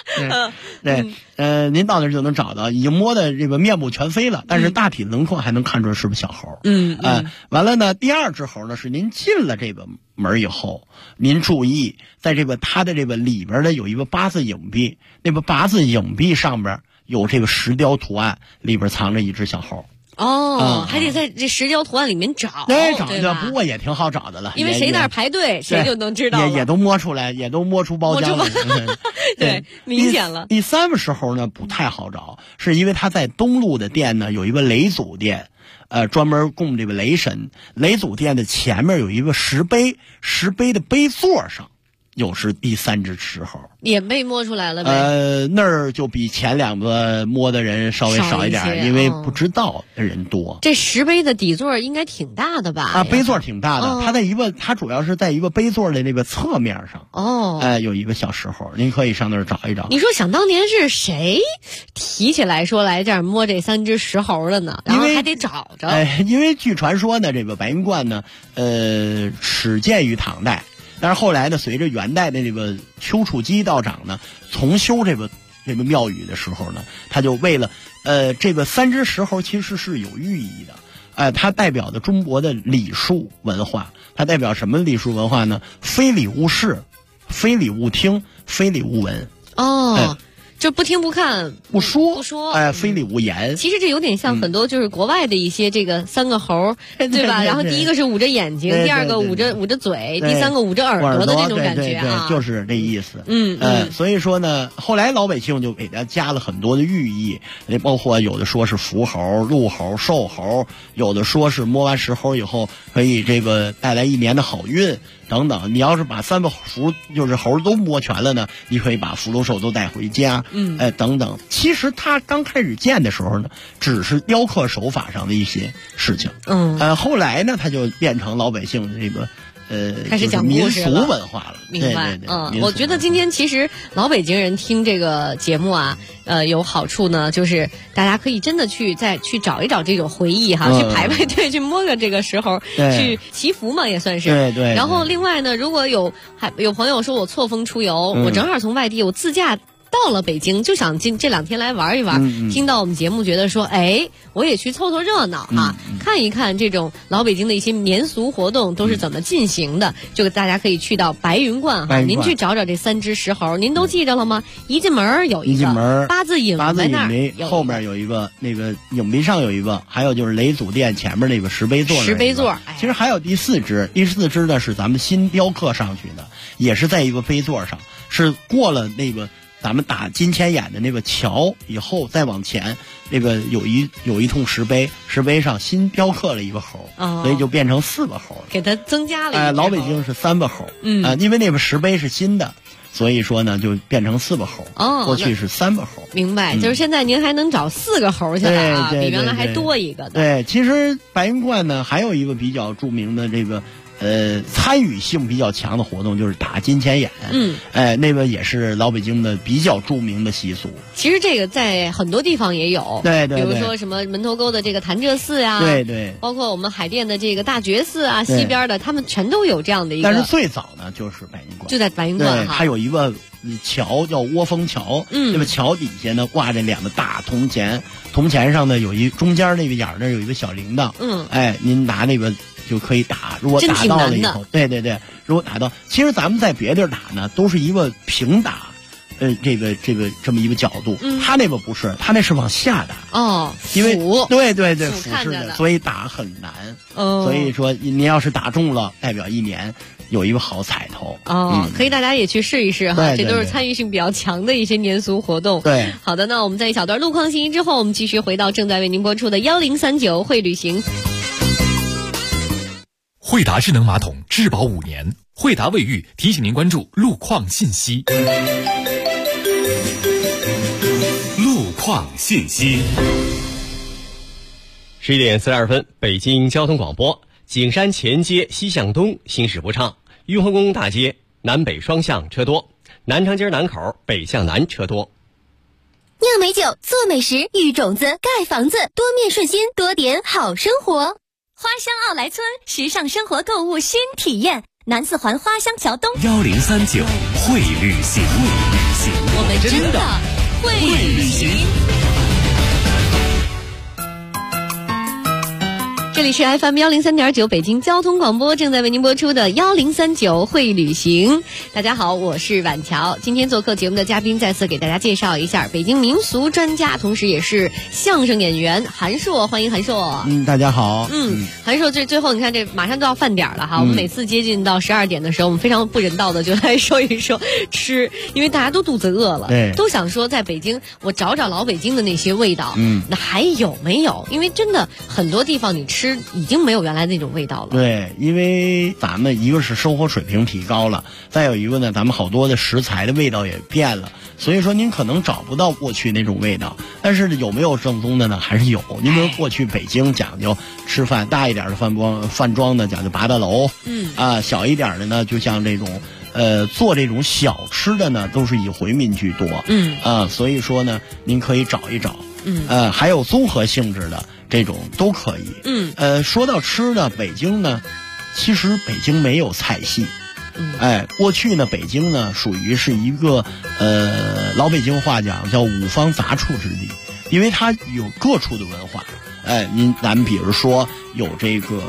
对，您到那儿就能找到，已经摸的这个面目全非了，但是大体轮廓还能看出来是不是小猴。完了呢，第2只猴呢是您进了这个门以后，您注意，在这个它的这个里边呢有一个8字影壁，那个8字影壁上边有这个石雕图案，里边藏着一只小猴。 还得在这石雕图案里面找， 找着，不过也挺好找的了。 因为谁那儿排队，谁就能知道了。 也都摸出来，也都摸出包浆了。 对，明显了。 第3个时候呢不太好找，是因为他在东路的店呢有一个雷祖殿，专门供这个雷神。雷祖殿的前面有一个石碑的碑座上又是第3只石猴， 也被摸出来了呗。 那儿就比前2个摸的人稍微少一点，因为不知道的人多。 这石碑的底座应该挺大的吧？ 啊，碑座挺大的，它主要是在一个碑座的那个侧面上。有一个小石猴，您可以上那儿找一找。 你说想当年是谁提起来说来这儿摸这3只石猴的呢？然后还得找着。 因为据传说呢，这个白云观呢，始建于唐代。但是后来呢，随着元代的这个丘处机道长呢重修这个庙宇的时候呢，他就为了这个3只石猴其实是有寓意的，它代表的中国的礼数文化。它代表什么礼数文化呢？非礼勿视，非礼勿听，非礼勿闻。 就不听不看不说，非礼勿言。 其实这有点像很多就是国外的一些这个3个猴，对吧？然后第一个是捂着眼睛，第2个捂着嘴，第3个捂着耳朵的这种感觉啊， 对，就是这意思。所以说呢，后来老百姓就给它加了很多的寓意，包括有的说是福猴、禄猴、寿猴，有的说是摸完石猴以后可以这个带来1年的好运等等。你要是把3个就是猴都摸全了呢，你可以把福禄寿都带回家。等等。其实他刚开始建的时候呢，只是雕刻手法上的一些事情。后来呢，他就变成老百姓的这个开始讲民俗文化了。 明白。我觉得今天其实老北京人听这个节目啊，有好处呢，就是大家可以真的再去找一找这种回忆哈，去排队，去摸个这个石猴，去祈福嘛，也算是。 对。 然后另外呢，如果有朋友说我错峰出游，我正好从外地我自驾到了北京，就想这2天来玩一玩。听到我们节目，觉得说，我也去凑凑热闹哈，看一看这种老北京的一些民俗活动都是怎么进行的。就大家可以去到白云观哈，您去找找这3只石猴，您都记着了吗？一进门有一个八字影在那儿， 后面有一个那个影壁上有一个，还有就是雷祖殿前面那个石碑座。其实还有第4只呢是咱们新雕刻上去的，也是在一个碑座上，是过了那个咱们打金钱眼的那个桥以后，再往前，那个有一通石碑，石碑上新雕刻了一个猴，所以就变成4个猴了， 给它增加了一个。 老北京是3个猴，因为那个石碑是新的，所以说呢就变成4个猴。过去是3个猴。 明白，就是现在您还能找4个猴去了啊，比原来还多一个的。 对，其实白云观呢还有一个比较著名的这个。参与性比较强的活动就是打金钱眼，那个也是老北京的比较著名的习俗。 其实这个在很多地方也有， 对， 比如说什么门头沟的这个潭柘寺呀， 对， 包括我们海淀的这个大觉寺啊，西边的他们全都有这样的一个。 但是最早呢就是白云观， 就在白云观哈， 它有一个桥叫窝峰桥，那么桥底下呢挂着2个大铜钱，铜钱上呢中间那个眼儿那有一个小铃铛，您拿那个就可以打，如果打到了以后，对，如果打到，其实咱们在别地儿打呢，都是一个平打，这么一个角度，他那个不是，他那是往下打，因为对俯视的，所以打很难，所以说您要是打中了，代表1年有一个好彩头。 可以大家也去试一试哈，这都是参与性比较强的一些年俗活动。 对， 好的，那我们在一小段路况信息之后，我们继续回到正在为您播出的1039会旅行。 惠达智能马桶质保5年，惠达卫浴提醒您关注路况信息。 路况信息。 11点42分，北京交通广播。景山前街西向东行驶不畅，雍和宫大街南北双向车多，南长街南口北向南车多。 酿美酒，做美食，育种子，盖房子，多面顺心，多点好生活。花乡奥莱村，时尚生活购物新体验，南四环花乡桥东。 1039会旅行， 我们真的会旅行。 这里是 FM 103.9北京交通广播，正在为您播出的1039会旅行。大家好，我是婉乔。今天做客节目的嘉宾再次给大家介绍一下北京民俗专家，同时也是相声演员韩硕，欢迎韩硕。 大家好。 韩硕，最后你看这马上都要饭点了哈，我们每次接近到12点的时候，我们非常不人道的就来说一说吃，因为大家都肚子饿了，都想说在北京我找找老北京的那些味道，那还有没有？因为真的很多地方你吃吃已经没有原来那种味道了。 对，因为咱们一个是生活水平提高了，再有一个呢，咱们好多的食材的味道也变了，所以说您可能找不到过去那种味道。但是有没有正宗的呢？还是有。您比如过去北京讲究吃饭，大一点的饭庄呢讲究八大楼，小一点的呢就像这种做这种小吃的呢都是以回民居多，所以说呢您可以找一找，还有综合性质的这种都可以。说到吃的，北京呢，其实北京没有菜系。过去呢，北京呢属于是一个老北京话讲叫五方杂处之地，因为它有各处的文化。咱们比如说有这个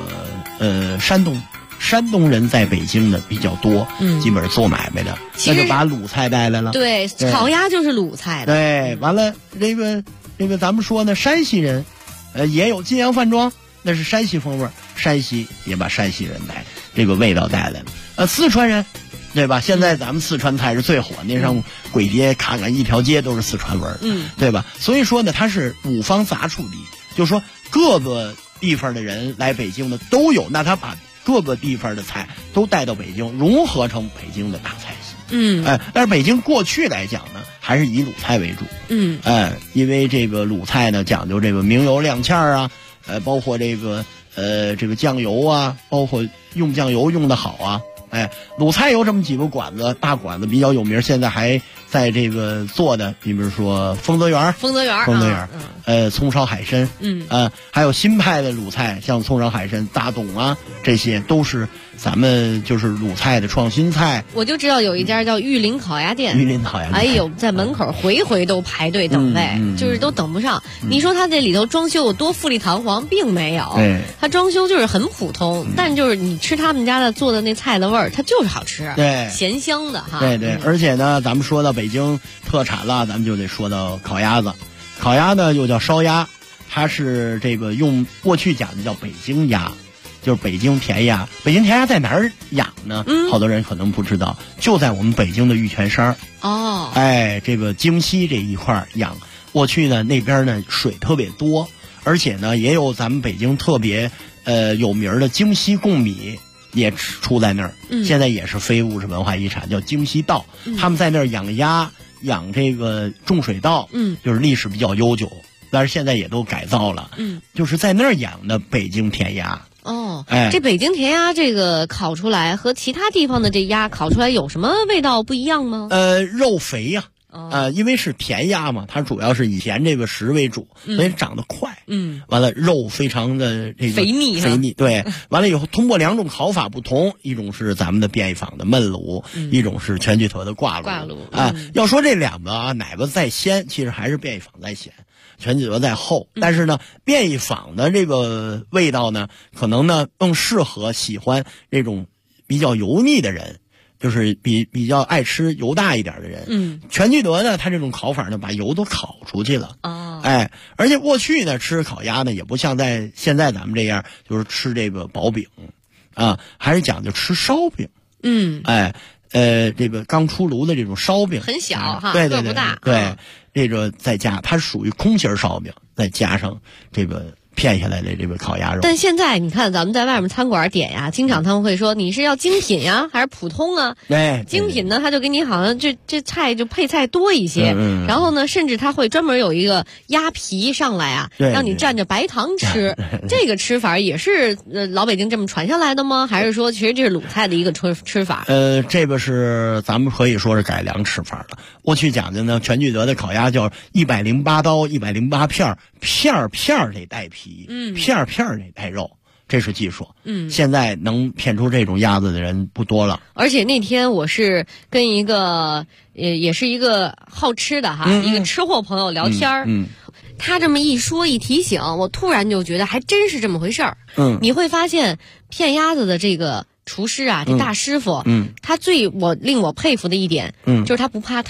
山东人在北京的比较多，基本上做买卖的，那就把鲁菜带来了。 对，烤鸭就是鲁菜的。 对，完了这个咱们说呢，山西人，也有晋阳饭庄，那是山西风味，山西也把山西人这个味道带来了。四川人，对吧？现在咱们四川菜是最火，那上簋街看看一条街都是四川味儿，对吧？所以说呢，它是五方杂处地，就是说各个地方的人来北京的都有，那他把各个地方的菜都带到北京，融合成北京的大菜系。但是北京过去来讲呢，还是以鲁菜为主。因为这个鲁菜呢讲究这个明油亮芡啊，包括这个酱油啊，包括用酱油用的好啊。鲁菜有这么几个馆子，大馆子比较有名，现在还在这个做的，你比如说丰德园，葱烧海参，还有新派的鲁菜，像葱烧海参、大董啊，这些都是咱们就是鲁菜的创新菜。 我就知道有一家叫玉林烤鸭店，哎呦，在门口回回都排队等位，就是都等不上。你说他这里头装修有多富丽堂皇，并没有，他装修就是很普通，但就是你吃他们家的做的那菜的味儿，它就是好吃，咸香的哈。 对，而且呢，咱们说到北京特产了，咱们就得说到烤鸭子。烤鸭呢又叫烧鸭，它是这个用过去讲的叫北京鸭，就是北京甜鸭。北京甜鸭在哪儿养呢？好多人可能不知道，就在我们北京的玉泉山。这个京西这一块养。过去呢那边呢水特别多，而且呢也有咱们北京特别有名的京西贡米也出在那儿，现在也是非物质文化遗产，叫京西稻。他们在那儿养鸭，养这个种水稻，就是历史比较悠久，但是现在也都改造了，就是在那儿养的北京甜鸭。 这北京甜鸭这个烤出来和其他地方的这鸭烤出来有什么味道不一样吗？ 肉肥呀。因为是甜鸭嘛，它主要是以甜这个食为主，所以长得快。完了肉非常的这个肥腻， 对。完了以后，通过两种烤法不同，一种是咱们的便宜坊的焖炉，一种是全聚德的挂炉。要说这两个啊，哪个在先，其实还是便宜坊在先，全聚德在后。但是呢，便宜坊的这个味道呢，可能呢更适合喜欢这种比较油腻的人。就是比较爱吃油大一点的人，全聚德呢，它这种烤法呢，把油都烤出去了。而且过去呢，吃烤鸭呢，也不像现在咱们这样，就是吃这个薄饼，还是讲究吃烧饼。这个刚出炉的这种烧饼， 很小哈， 对， 不大。 对，这个再加它属于空心烧饼，再加上这个片下来的这个烤鸭肉。 但现在你看咱们在外面餐馆点呀，经常他们会说你是要精品呀还是普通啊？精品呢他就给你好像这菜就配菜多一些，然后呢甚至他会专门有一个鸭皮上来啊，让你蘸着白糖吃。这个吃法也是老北京这么传下来的吗？还是说其实这是鲁菜的一个吃法？ 这个是咱们可以说是改良吃法了。过去讲究呢，全聚德的烤鸭叫108刀108片，片得带皮，片得带肉，这是技术。现在能片出这种鸭子的人不多了。 而且那天我是跟一个也是一个好吃的哈，一个吃货朋友聊天他这么一说一提醒，我突然就觉得还真是这么回事儿。你会发现片鸭子的这个厨师啊，这大师傅，他令我佩服的一点，就是他不怕烫。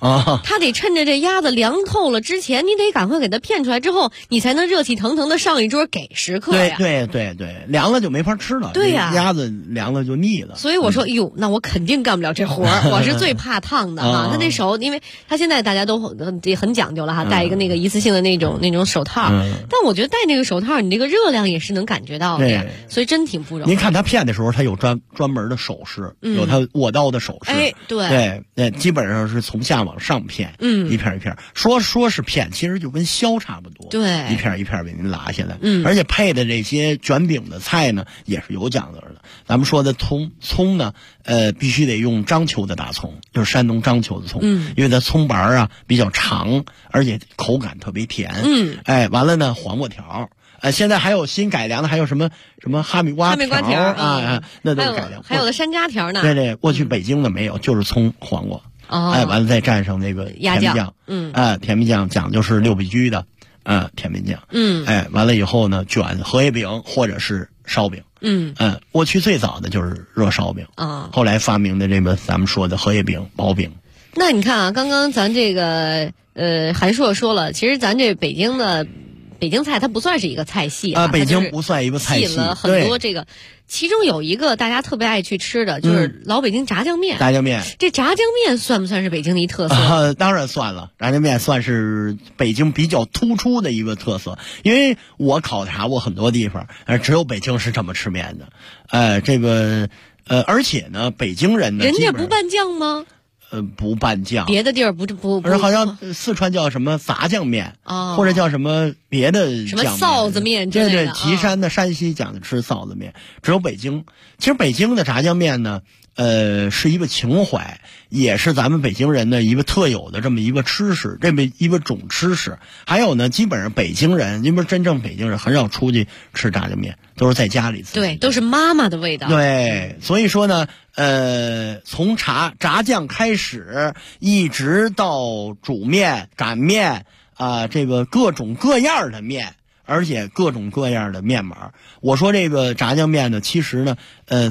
它得趁着这鸭子凉透了之前，你得赶快给它片出来，之后你才能热气腾腾的上一桌给食客呀。 对，凉了就没法吃了。 对呀， 鸭子凉了就腻了。 所以我说，哟，那我肯定干不了这活儿，我是最怕烫的哈。他那手，因为他现在大家都很讲究了哈，戴一个那个一次性的那种手套。但我觉得戴那个手套，你这个热量也是能感觉到的呀，所以真挺不容易。 您看他片的时候，他有专门的手势，有他握刀的手势。 哎， 对，基本上是从下往上片，一片一片。说是片，其实就跟削差不多。 对， 一片一片给您拉下来。而且配的这些卷饼的菜呢，也是有讲究的。咱们说的葱呢，必须得用章丘的大葱，就是山东章丘的葱，因为它葱白啊比较长，而且口感特别甜。完了呢，黄瓜条。现在还有新改良的，还有什么哈密瓜条啊，那都是改良。 还有的山楂条呢。 对，过去北京的没有，就是葱黄瓜。完了再蘸上那个甜面酱。甜面酱讲究是六必居的，甜面酱。完了以后呢，卷荷叶饼或者是烧饼。过去最早的就是热烧饼后来发明的这个咱们说的荷叶饼、薄饼。 那你看啊，刚刚咱这个韩硕说了，其实咱这北京菜它不算是一个菜系啊， 北京不算一个菜系， 吸引了很多这个。其中有一个大家特别爱去吃的，就是老北京炸酱面。 炸酱面， 这炸酱面算不算是北京的一特色？ 当然算了，炸酱面算是北京比较突出的一个特色。因为我考察过很多地方，只有北京是这么吃面的。而且呢，北京人呢， 人家不拌酱吗？ 不拌酱， 别的地儿不， 好像四川叫什么杂酱面或者叫什么别的什么臊子面之类的。 对，岐山的山西讲的吃臊子面，只有北京。其实北京的炸酱面呢，是一个情怀，也是咱们北京人的一个特有的这么一个吃食，这么一个种吃食。还有呢，基本上北京人，因为真正北京人很少出去吃炸酱面，都是在家里吃。 对，都是妈妈的味道。 对，所以说呢。从炸酱开始，一直到煮面、擀面这个各种各样的面，而且各种各样的面码。我说这个炸酱面呢，其实呢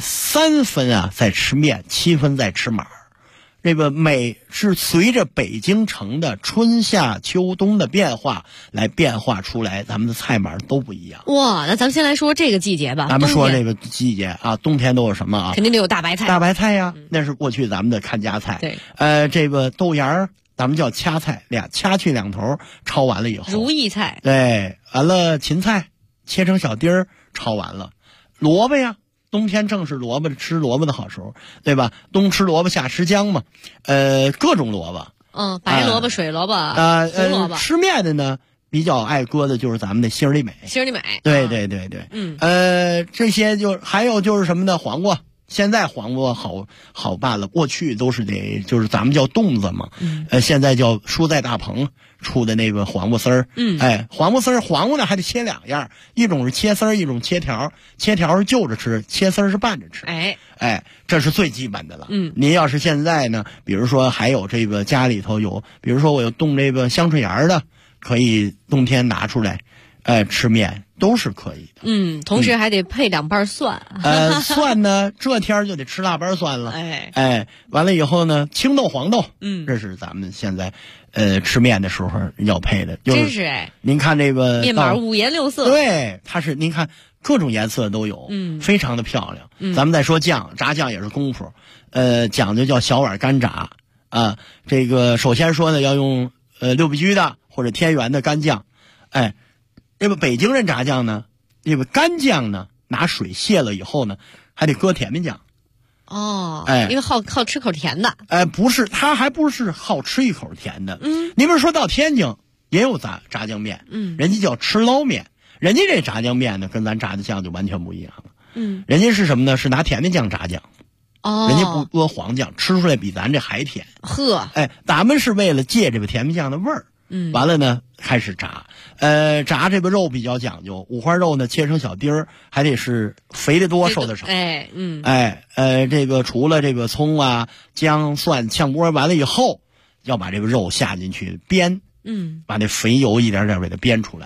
，3分在吃面，7分在吃码。这个是随着北京城的春夏秋冬的变化来变化出来，咱们的菜码都不一样。 哇，那咱们先来说这个季节吧。 咱们说这个季节冬天都有什么啊？ 肯定得有大白菜。 大白菜呀，那是过去咱们的看家菜。 对， 这个豆芽儿，咱们叫掐菜，掐去2头，焯完了以后。 如意菜。 对，完了芹菜切成小丁儿，焯完了。萝卜呀。冬天正是吃萝卜的好时候，对吧？冬吃萝卜夏吃姜嘛，各种萝卜， 白萝卜、水萝卜、胡萝卜。 吃面的呢，比较爱搁的就是咱们的心儿里美。 心儿里美， 对。这些还有就是什么呢？黄瓜，现在黄瓜好办了，过去都是就是咱们叫冻子嘛，现在叫蔬菜大棚出的那个黄瓜丝儿。黄瓜丝儿，黄瓜呢还得切2样，一种是切丝儿，一种切条。切条是就着吃，切丝儿是拌着吃。这是最基本的了。您要是现在呢，比如说还有这个家里头有，比如说我有冻这个香椿芽的，可以冬天拿出来，吃面都是可以的。 同时还得配2瓣蒜。 蒜呢，这天就得吃大瓣蒜了。完了以后呢，青豆、黄豆，这是咱们现在吃面的时候要配的。 真是您看这个面码5颜6色。 对，它是您看各种颜色都有，非常的漂亮。咱们再说酱，炸酱也是功夫，讲究叫小碗干炸啊。这个首先说呢，要用六必居的或者天元的干酱。这个北京人炸酱呢，这个干酱呢，拿水卸了以后呢，还得搁甜面酱。 因为好吃口甜的。 不是，它还不是好吃一口甜的。你比如说到天津也有炸酱面，人家叫吃捞面，人家这炸酱面呢，跟咱炸的酱就完全不一样了。人家是什么呢？是拿甜面酱炸酱。人家不搁黄酱，吃出来比咱这还甜。咱们是为了借这个甜面酱的味儿。完了呢，开始炸。炸这个肉比较讲究，五花肉呢切成小丁儿，还得是肥的多瘦的少。这个除了这个葱啊、姜、蒜炝锅完了以后，要把这个肉下进去煸。把那肥油一点点给它煸出来。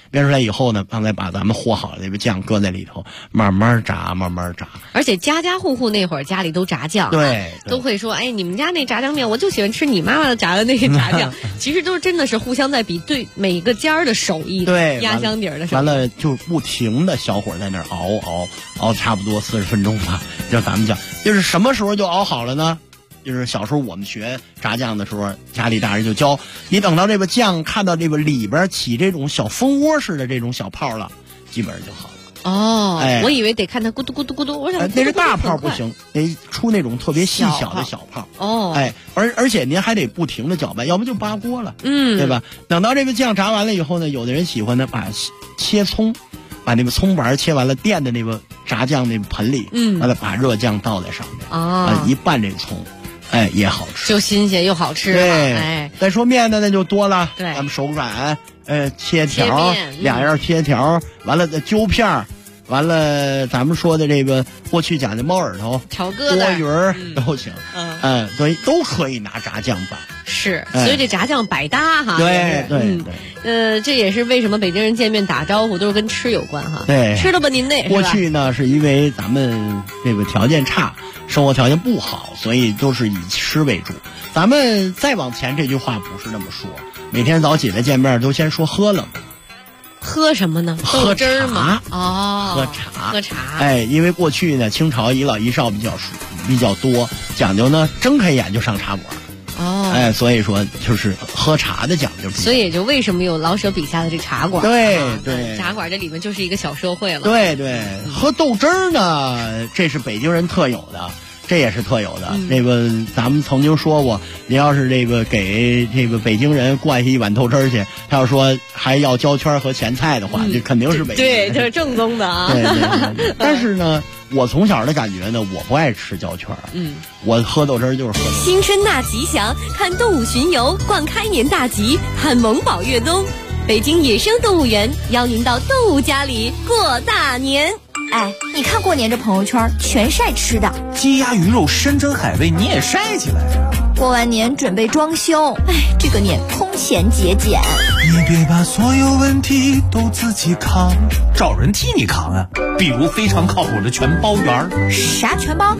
煸出来以后呢，刚才把咱们和好的那个酱搁在里头，慢慢炸，慢慢炸。 而且家家户户那会儿家里都炸酱， 对， 都会说，哎，你们家那炸酱面，我就喜欢吃你妈妈的炸的那个炸酱。其实都真的是互相在比对每个家的手艺， 对， 压箱底儿的手艺。 完了就不停的小火在那儿熬差不多40分钟吧。就咱们讲，就是什么时候就熬好了呢？就是小时候我们学炸酱的时候，家里大人就教你，等到这个酱看到这个里边起这种小蜂窝似的这种小泡了，基本上就好了。 哦，我以为得看它咕嘟咕嘟咕嘟，我想那是大泡不行，得出那种特别细小的小泡。 哦， 而且您还得不停的搅拌，要不就扒锅了，对吧？等到这个酱炸完了以后呢，有的人喜欢呢把切葱，把那个葱丸切完了垫在那个炸酱那个盆里，完了把热酱倒在上面，一拌这个葱。也好吃， 就新鲜又好吃。 对，再说面呢，那就多了。 对， 咱们手擀，切条，2样切条，完了再揪片完了咱们说的这个过去讲的猫耳朵、 炒疙瘩、 多鱼儿都行。所以都可以拿炸酱拌。 是，所以这炸酱百搭哈。 对。 这也是为什么北京人见面打招呼都是跟吃有关哈。 对， 吃了吧您那。 过去呢，是因为咱们这个条件差，生活条件不好，所以都是以吃为主。咱们再往前，这句话不是那么说。每天早起来见面都先说喝了。 喝什么呢？ 喝茶吗？哦，喝茶。 因为过去呢，清朝一老一少比较多，讲究呢睁开眼就上茶馆。所以说就是喝茶的讲究。 所以也就为什么有老舍笔下的这茶馆。 对， 茶馆这里面就是一个小社会了。 对，喝豆汁儿呢，这是北京人特有的。这也是特有的。这个咱们曾经说过，你要是这个给这个北京人灌下一碗豆汁去，他要说还要焦圈和咸菜的话，这肯定是北京人。 对，这是正宗的啊。 对。但是呢，我从小的感觉呢，我不爱吃焦圈。我喝豆汁就是喝豆汁。 新春大吉祥，看动物巡游，逛开年大吉，看萌宝越冬。北京野生动物园邀您到动物家里过大年。 哎，你看过年这朋友圈全晒吃的， 鸡鸭鱼肉山珍海味你也晒起来呀。 过完年准备装修，哎，这个年空前节俭。 你别把所有问题都自己扛，找人替你扛啊。比如非常靠谱的全包园。 啥全包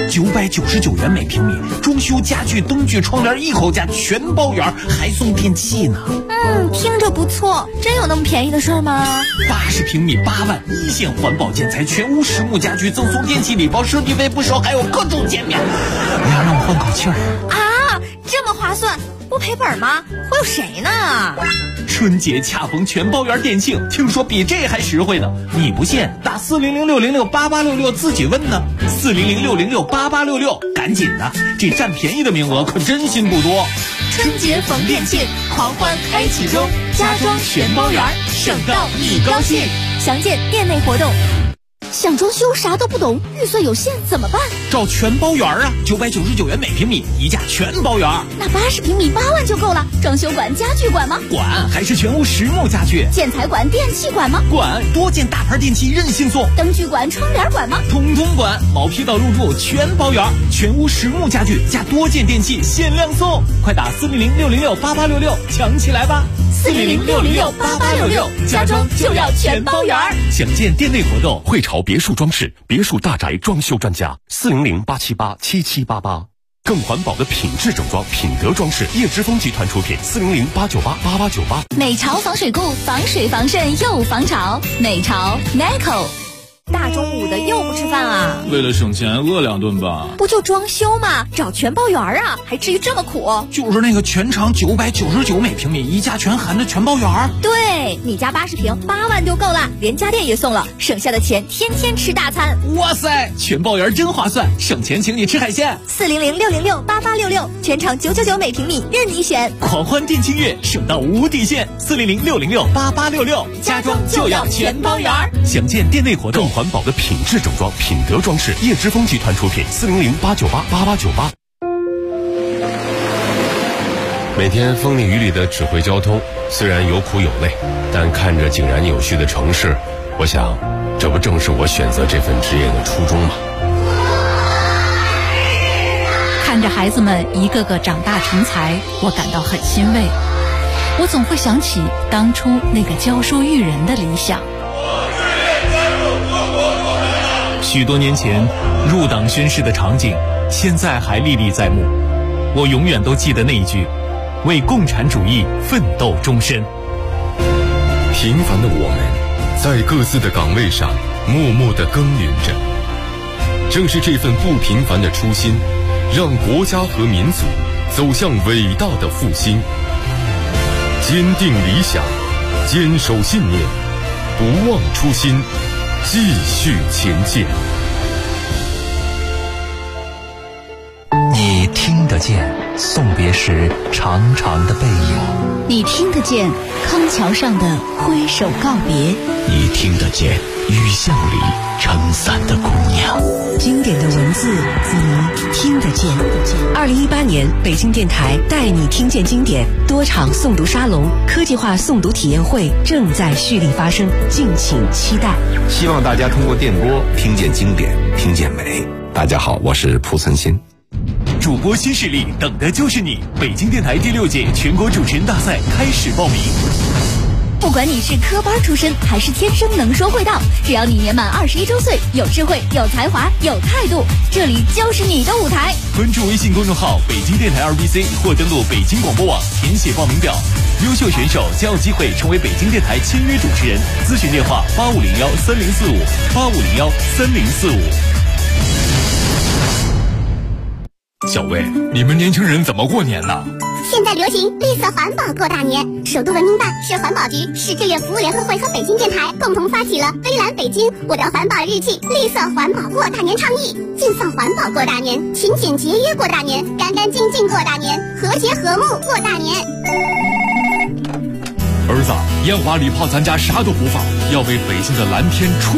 ？999元每平米，装修家具、灯具、窗帘一口价，全包园，还送电器呢。 听着不错，真有那么便宜的事儿吗 ？80平米8万，一线环保建材，全屋实木家具，赠送电器礼包，设计费不收，还有各种减免。哎呀，让我换口气儿啊！这么划算，不赔本吗？忽悠谁呢？ 春节恰逢全包园店庆，听说比这还实惠呢。你不信，打400-606-8866自己问呢。400-606-8866，赶紧的，这占便宜的名额可真心不多。 春节逢店庆，狂欢开启中，家装全包园，省到你高兴。详见店内活动。 想装修啥都不懂，预算有限怎么办？ 找全包园啊，999元每平米，一价全包园。 那80平米8万就够了。装修管、家具管吗？ 管，还是全屋实木家具。 建材管、电器管吗？ 管，多件大牌电器任性送。 灯具管、窗帘管吗？ 统统管，毛坯到入住全包园，全屋实木家具加多件电器限量送。快打400-606-8866抢起来吧 ！400-606-8866，家装就要全包园。 详见店内活动。汇潮别墅装饰、别墅大宅装修专家，400-878-7788。更环保的品质整装、品德装饰，叶之峰集团出品，400-898-8898。 美潮防水固，防水防渗又防潮。美潮 Neco。 大中午的又不吃饭啊？ 为了省钱，饿2顿吧。 不就装修吗？找全包园啊，还至于这么苦？ 就是那个全长999每平米，一价全含的全包园。 对，你家80平8万就够了，连家电也送了，省下的钱天天吃大餐。 哇塞，全包园真划算，省钱请你吃海鲜。 400-606-8866，全长999每平米，任你选。 狂欢店庆月，省到无底线。400-606-8866，家装就要全包园。详见店内活动。 环保的品质整装、品德装饰，叶之峰集团出品，400-898-8898。每天风里雨里的指挥交通，虽然有苦有累，但看着井然有序的城市，我想，这不正是我选择这份职业的初衷吗？ 看着孩子们一个个长大成才，我感到很欣慰。 我总会想起当初那个教书育人的理想。 许多年前入党宣誓的场景，现在还历历在目。我永远都记得那一句：为共产主义奋斗终身。 平凡的我们，在各自的岗位上默默地耕耘着。正是这份不平凡的初心，让国家和民族走向伟大的复兴。坚定理想，坚守信念，不忘初心，继续前进。 你听得见送别时长长的背影， 你听得见康桥上的挥手告别， 你听得见雨巷里撑伞的姑娘。 经典的文字，你听得见。2018年，北京电台带你听见经典多场诵读沙龙、科技化诵读体验会正在蓄力发生，敬请期待。 希望大家通过电波听见经典，听见美。大家好，我是蒲存昕。 主播新势力，等的就是你！北京电台第6届全国主持人大赛开始报名。 不管你是科班出身还是天生能说会道，只要你年满21周岁，有智慧、有才华、有态度，这里就是你的舞台。 关注微信公众号北京电台2BC 或登录北京广播网填写报名表，优秀选手将有机会成为北京电台签约主持人。咨询电话85013045，85013045。 小魏，你们年轻人怎么过年呢？ 现在流行绿色环保过大年，首都文明办、市环保局、市志愿服务联合会和北京电台共同发起了“微蓝北京，我的环保日记”绿色环保过大年倡议，尽放环保过大年，勤俭节约过大年，干干净净过大年，和谐和睦过大年。 儿子，烟花礼炮咱家啥都不放，要为北京的蓝天出